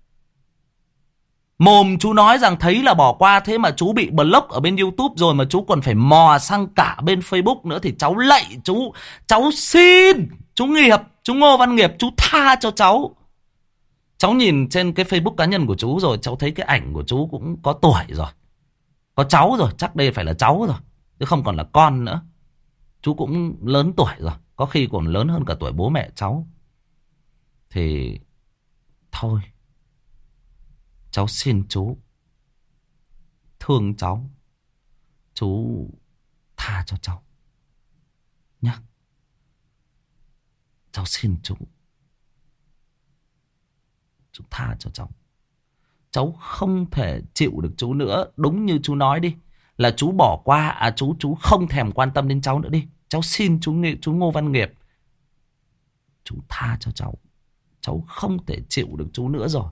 Mồm chú nói rằng thấy là bỏ qua, thế mà chú bị block ở bên YouTube rồi mà chú còn phải mò sang cả bên Facebook nữa thì cháu lạy chú. Cháu xin, chú Nghiệp, chú Ngô Văn Nghiệp, chú tha cho cháu. Cháu nhìn trên cái Facebook cá nhân của chú rồi, cháu thấy cái ảnh của chú cũng có tuổi rồi, có cháu rồi, chắc đây phải là cháu rồi, chứ không còn là con nữa. Chú cũng lớn tuổi rồi, có khi còn lớn hơn cả tuổi bố mẹ cháu. Thì thôi, cháu xin chú, thương cháu, chú tha cho cháu nhá. Cháu xin chú, chú tha cho cháu. Cháu không thể chịu được chú nữa. Đúng như chú nói đi, là chú bỏ qua, à chú chú không thèm quan tâm đến cháu nữa đi. Cháu xin chú chú Ngô Văn Nghiệp, chú tha cho cháu. Cháu không thể chịu được chú nữa rồi.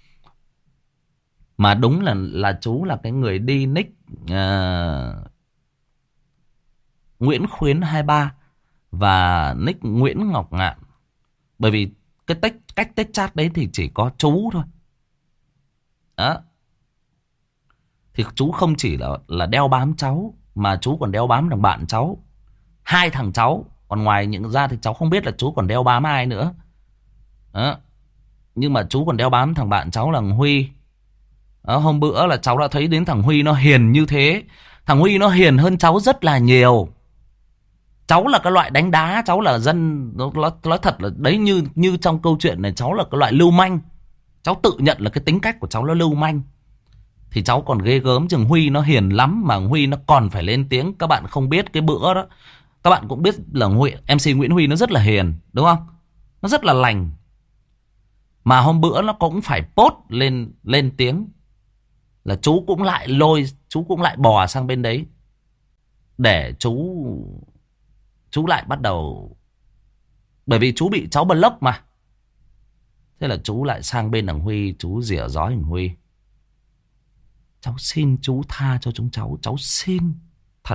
Mà đúng là là chú là cái người đi nick uh, Nguyễn Khuyến hai ba và nick Nguyễn Ngọc Ngạn. Bởi vì cái tách, cách text chat đấy thì chỉ có chú thôi. Đó. Thì chú không chỉ là là đeo bám cháu, mà chú còn đeo bám thằng bạn cháu, hai thằng cháu. Còn ngoài những ra thì cháu không biết là chú còn đeo bám ai nữa. Đó. Nhưng mà chú còn đeo bám thằng bạn cháu là thằng Huy. Đó, hôm bữa là cháu đã thấy đến thằng Huy nó hiền như thế. Thằng Huy nó hiền hơn cháu rất là nhiều. Cháu là cái loại đánh đá, cháu là dân, nói, nói thật là đấy, như như trong câu chuyện này cháu là cái loại lưu manh. Cháu tự nhận là cái tính cách của cháu nó lưu manh. thì cháu còn ghê gớm. Chừng Huy nó hiền lắm mà Huy nó còn phải lên tiếng. Các bạn không biết cái bữa đó, các bạn cũng biết là Huy, em xê Nguyễn Huy nó rất là hiền, đúng không? Nó rất là lành. Mà hôm bữa nó cũng phải post lên lên tiếng là chú cũng lại lôi, chú cũng lại bò sang bên đấy để chú chú lại bắt đầu, bởi vì chú bị cháu block mà. Thế là chú lại sang bên thằng Huy, chú rỉa rói thằng Huy. Cháu xin chú tha cho chúng cháu, cháu xin thật.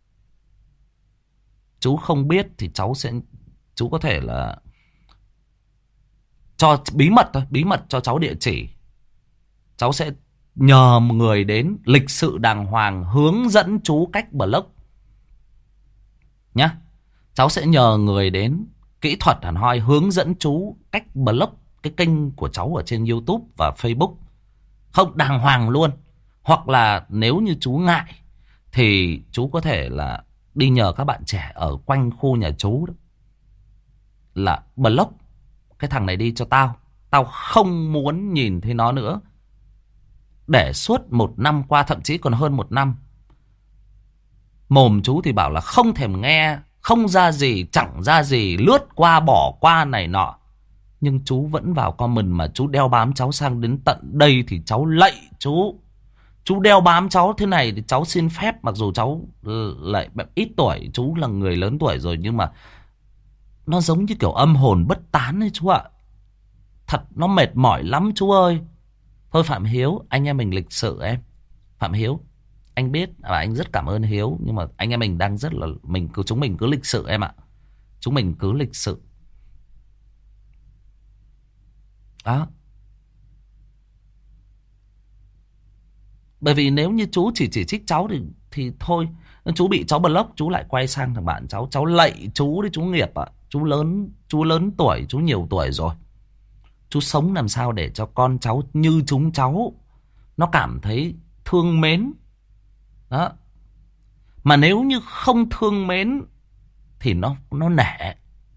Chú không biết thì cháu sẽ, chú có thể là cho bí mật thôi, bí mật cho cháu địa chỉ. Cháu sẽ nhờ một người đến lịch sự đàng hoàng hướng dẫn chú cách block nhá. Cháu sẽ nhờ người đến kỹ thuật hẳn hoi hướng dẫn chú cách block cái kênh của cháu ở trên YouTube và Facebook. Không, đàng hoàng luôn. Hoặc là nếu như chú ngại thì chú có thể là đi nhờ các bạn trẻ ở quanh khu nhà chú đó, là block cái thằng này đi cho tao. Tao không muốn nhìn thấy nó nữa. Để suốt một năm qua, thậm chí còn hơn một năm, mồm chú thì bảo là không thèm nghe, không ra gì, chẳng ra gì, lướt qua bỏ qua này nọ. Nhưng chú vẫn vào comment mà chú đeo bám cháu sang đến tận đây thì cháu lạy chú. Chú đeo bám cháu thế này thì cháu xin phép, mặc dù cháu lại ít tuổi, chú là người lớn tuổi rồi, nhưng mà nó giống như kiểu âm hồn bất tán ấy chú ạ. Thật nó mệt mỏi lắm chú ơi. Thôi Phạm Hiếu, anh em mình lịch sự em. Phạm Hiếu, anh biết và anh rất cảm ơn Hiếu, nhưng mà anh em mình đang rất là, mình cứ chúng mình cứ lịch sự em ạ. Chúng mình cứ lịch sự. Đó. Bởi vì nếu như chú chỉ chỉ trích cháu thì thì thôi, chú bị cháu block, chú lại quay sang thằng bạn cháu, cháu lạy chú đấy chú Nghiệp ạ. Chú lớn, chú lớn tuổi, chú nhiều tuổi rồi. Chú sống làm sao để cho con cháu như chúng cháu nó cảm thấy thương mến. Đó. Mà nếu như không thương mến thì nó nó nể.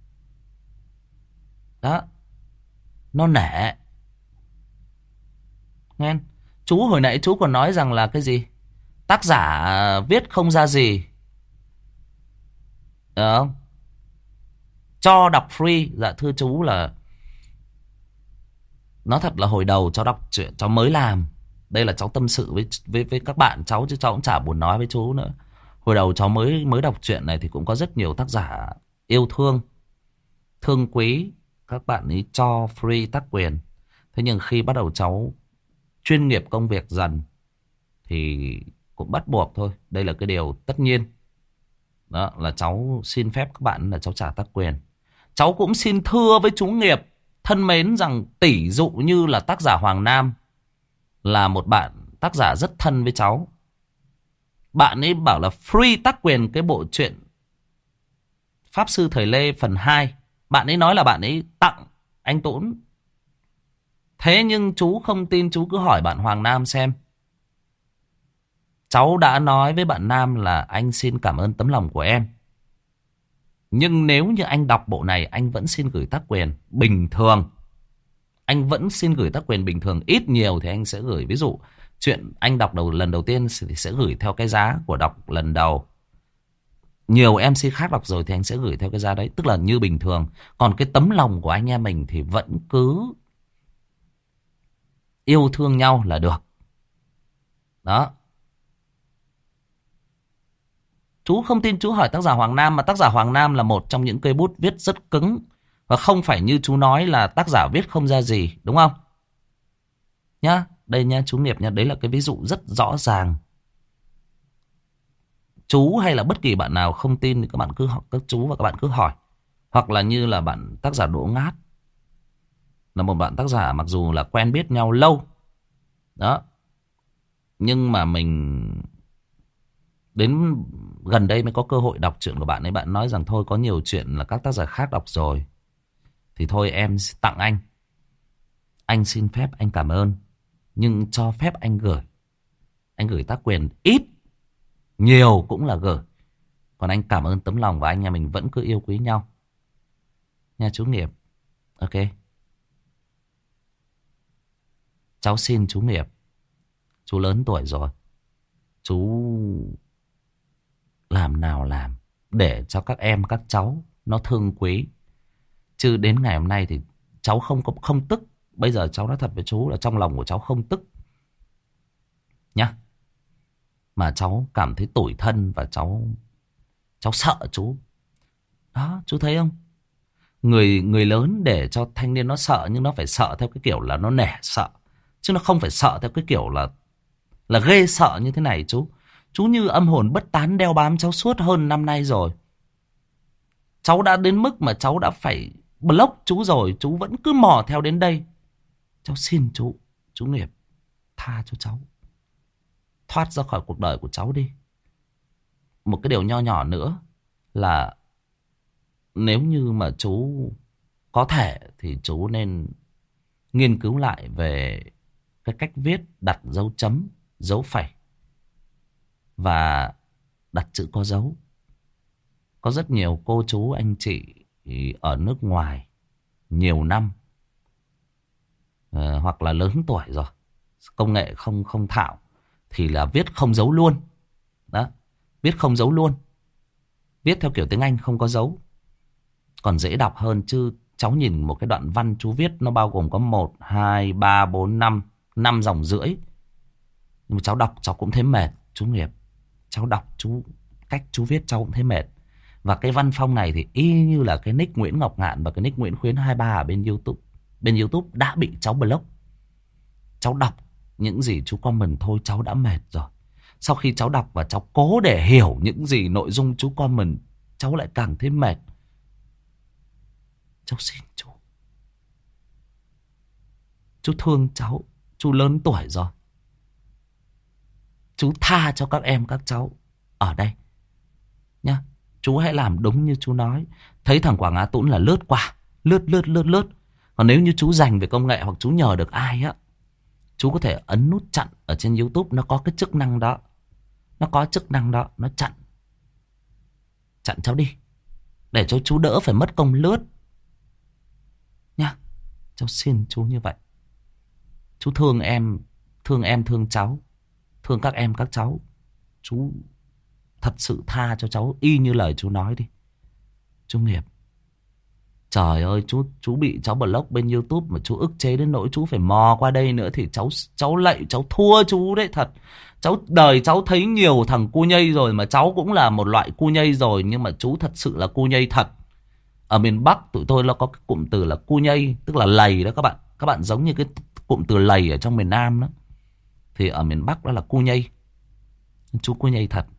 Đó. Nó nể. Nghe. Chú hồi nãy chú còn nói rằng là cái gì? Tác giả viết không ra gì. Được không? Cho đọc free. Dạ thưa chú là, nói thật là hồi đầu cháu đọc truyện cháu mới làm. Đây là cháu tâm sự với với với các bạn cháu chứ cháu cũng chả buồn nói với chú nữa. Hồi đầu cháu mới mới đọc truyện này thì cũng có rất nhiều tác giả yêu thương, thương quý, các bạn ấy cho free tác quyền. Thế nhưng khi bắt đầu cháu chuyên nghiệp công việc dần thì cũng bắt buộc thôi. Đây là cái điều tất nhiên. Đó là cháu xin phép các bạn là cháu trả tác quyền. Cháu cũng xin thưa với chú Nghiệp thân mến rằng tỷ dụ như là tác giả Hoàng Nam là một bạn tác giả rất thân với cháu. Bạn ấy bảo là free tác quyền cái bộ truyện Pháp Sư Thời Lê phần hai. Bạn ấy nói là bạn ấy tặng anh Tốn. Thế nhưng chú không tin, chú cứ hỏi bạn Hoàng Nam xem. Cháu đã nói với bạn Nam là anh xin cảm ơn tấm lòng của em. Nhưng nếu như anh đọc bộ này, anh vẫn xin gửi tác quyền bình thường. Anh vẫn xin gửi tác quyền bình thường. Ít nhiều thì anh sẽ gửi. Ví dụ chuyện anh đọc đầu lần đầu tiên thì sẽ gửi theo cái giá của đọc lần đầu. Nhiều em xê khác đọc rồi thì anh sẽ gửi theo cái giá đấy. Tức là như bình thường. Còn cái tấm lòng của anh em mình thì vẫn cứ yêu thương nhau là được. Đó. Chú không tin chú hỏi tác giả Hoàng Nam. Mà tác giả Hoàng Nam là một trong những cây bút viết rất cứng. Và không phải như chú nói là tác giả viết không ra gì. Đúng không? Nhá. Đây nha chú Nghiệp nha. Đấy là cái ví dụ rất rõ ràng. Chú hay là bất kỳ bạn nào không tin thì các bạn cứ hỏi, các chú và các bạn cứ hỏi. Hoặc là như là bạn tác giả Đỗ Ngát. Là một bạn tác giả mặc dù là quen biết nhau lâu. Đó. Nhưng mà mình đến gần đây mới có cơ hội đọc chuyện của bạn ấy. Bạn nói rằng thôi có nhiều chuyện là các tác giả khác đọc rồi. Thì thôi em tặng anh. Anh xin phép anh cảm ơn. Nhưng cho phép anh gửi. Anh gửi tác quyền ít. Nhiều cũng là gửi. Còn anh cảm ơn tấm lòng và anh em mình vẫn cứ yêu quý nhau. Nha chú Nghiệp. Ok. Cháu xin chú Nghiệp. Chú lớn tuổi rồi. Chú làm nào làm để cho các em các cháu nó thương quý. Chứ đến ngày hôm nay thì cháu không có không tức. Bây giờ cháu nói thật với chú là trong lòng của cháu không tức nhá, mà cháu cảm thấy tủi thân và cháu cháu sợ chú. Đó, chú thấy không? Người người lớn để cho thanh niên nó sợ, nhưng nó phải sợ theo cái kiểu là nó nể sợ, chứ nó không phải sợ theo cái kiểu là là ghê sợ như thế này chú. Chú như âm hồn bất tán đeo bám cháu suốt hơn năm nay rồi. Cháu đã đến mức mà cháu đã phải block chú rồi, chú vẫn cứ mò theo đến đây. Cháu xin chú, chú Nghiệp, tha cho cháu. Thoát ra khỏi cuộc đời của cháu đi. Một cái điều nho nhỏ nữa là nếu như mà chú có thể thì chú nên nghiên cứu lại về cái cách viết đặt dấu chấm, dấu phẩy và đặt chữ có dấu. Có rất nhiều cô chú anh chị ở nước ngoài nhiều năm, uh, hoặc là lớn tuổi rồi, công nghệ không không thạo, thì là viết không dấu luôn. Đó, viết không dấu luôn. Viết theo kiểu tiếng Anh không có dấu còn dễ đọc hơn. Chứ cháu nhìn một cái đoạn văn chú viết nó bao gồm có một, hai, ba, bốn, năm, năm dòng rưỡi. Nhưng mà cháu đọc cháu cũng thấy mệt chú Nghiệp. Cháu đọc chú cách chú viết cháu cũng thấy mệt. Và cái văn phong này thì y như là cái nick Nguyễn Ngọc Ngạn và cái nick Nguyễn Khuyến hai ba ở bên YouTube. Bên YouTube đã bị cháu block. Cháu đọc những gì chú comment thôi cháu đã mệt rồi. Sau khi cháu đọc và cháu cố để hiểu những gì nội dung chú comment, cháu lại càng thấy mệt. Cháu xin chú, chú thương cháu, chú lớn tuổi rồi, chú tha cho các em các cháu ở đây nhá. Chú hãy làm đúng như chú nói. Thấy thằng Quảng Á Tũng là lướt qua, lướt lướt lướt lướt. Còn nếu như chú dành về công nghệ hoặc chú nhờ được ai á, chú có thể ấn nút chặn ở trên YouTube. Nó có cái chức năng đó. Nó có chức năng đó. Nó chặn. Chặn cháu đi, để cho chú đỡ phải mất công lướt nha. Cháu xin chú như vậy. Chú thương em, thương em thương cháu, thương các em các cháu. Chú thật sự tha cho cháu y như lời chú nói đi chú Nghiệp. Trời ơi, chú chú bị cháu block bên YouTube mà chú ức chế đến nỗi chú phải mò qua đây nữa thì cháu cháu lạy cháu thua chú đấy thật. Cháu đời cháu thấy nhiều thằng cu nhây rồi, mà cháu cũng là một loại cu nhây rồi, nhưng mà chú thật sự là cu nhây thật. Ở miền Bắc tụi tôi nó có cái cụm từ là cu nhây, tức là lầy đó các bạn. Các bạn giống như cái cụm từ lầy ở trong miền Nam đó. Thì ở miền Bắc đó là cu nhây. Chú cu nhây thật.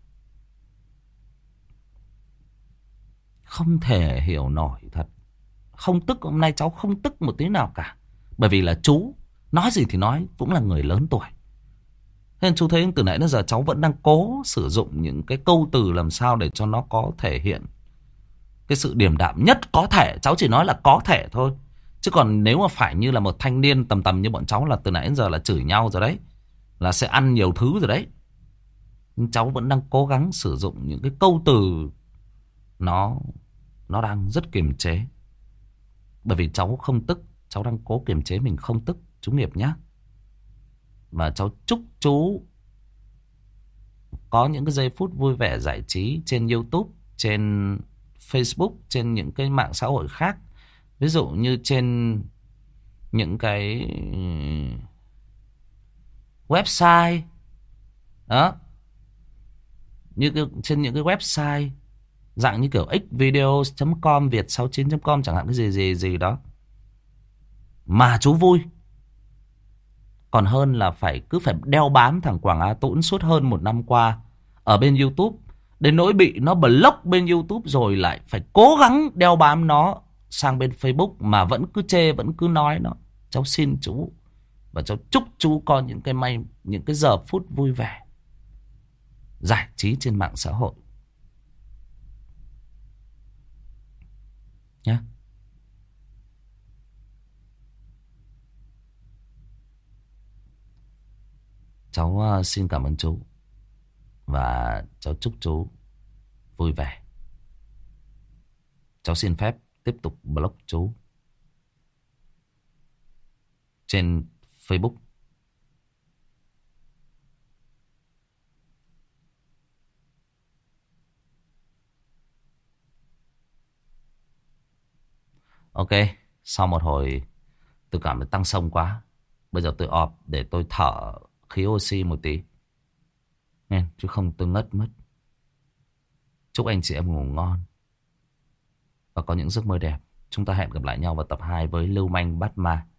Không thể hiểu nổi thật. Không tức, hôm nay cháu không tức một tí nào cả. Bởi vì là chú nói gì thì nói, cũng là người lớn tuổi. Thế nên chú thấy từ nãy đến giờ cháu vẫn đang cố sử dụng những cái câu từ làm sao để cho nó có thể hiện cái sự điềm đạm nhất có thể. Cháu chỉ nói là có thể thôi. Chứ còn nếu mà phải như là một thanh niên tầm tầm như bọn cháu là từ nãy đến giờ là chửi nhau rồi đấy, là sẽ ăn nhiều thứ rồi đấy. Nhưng cháu vẫn đang cố gắng sử dụng những cái câu từ Nó Nó đang rất kiềm chế. Bởi vì cháu không tức, cháu đang cố kiềm chế mình không tức chú Nghiệp nhé. Và cháu chúc chú có những cái giây phút vui vẻ giải trí trên YouTube, trên Facebook, trên những cái mạng xã hội khác. Ví dụ như trên những cái website đó, như cái, trên những cái website dạng như kiểu xvideo chấm com, việt sáu chín chấm com chẳng hạn, cái gì gì gì đó mà chú vui. Còn hơn là phải cứ phải đeo bám thằng Quảng Á Tũng suốt hơn một năm qua ở bên YouTube, đến nỗi bị nó block bên YouTube rồi lại phải cố gắng đeo bám nó sang bên Facebook mà vẫn cứ chê, vẫn cứ nói nó. Cháu xin chú và cháu chúc chú có những cái may, những cái giờ phút vui vẻ giải trí trên mạng xã hội nhé. Cháu uh, xin cảm ơn chú và cháu chúc chú vui vẻ. Cháu xin phép tiếp tục block chú trên Facebook Ok, sau một hồi tôi cảm thấy tăng sông quá. Bây giờ tôi ọp để tôi thở khí oxy một tí. Nghe, chứ không tôi ngất mất. Chúc anh chị em ngủ ngon và có những giấc mơ đẹp. Chúng ta hẹn gặp lại nhau vào tập hai với Lưu Manh Bắt Ma.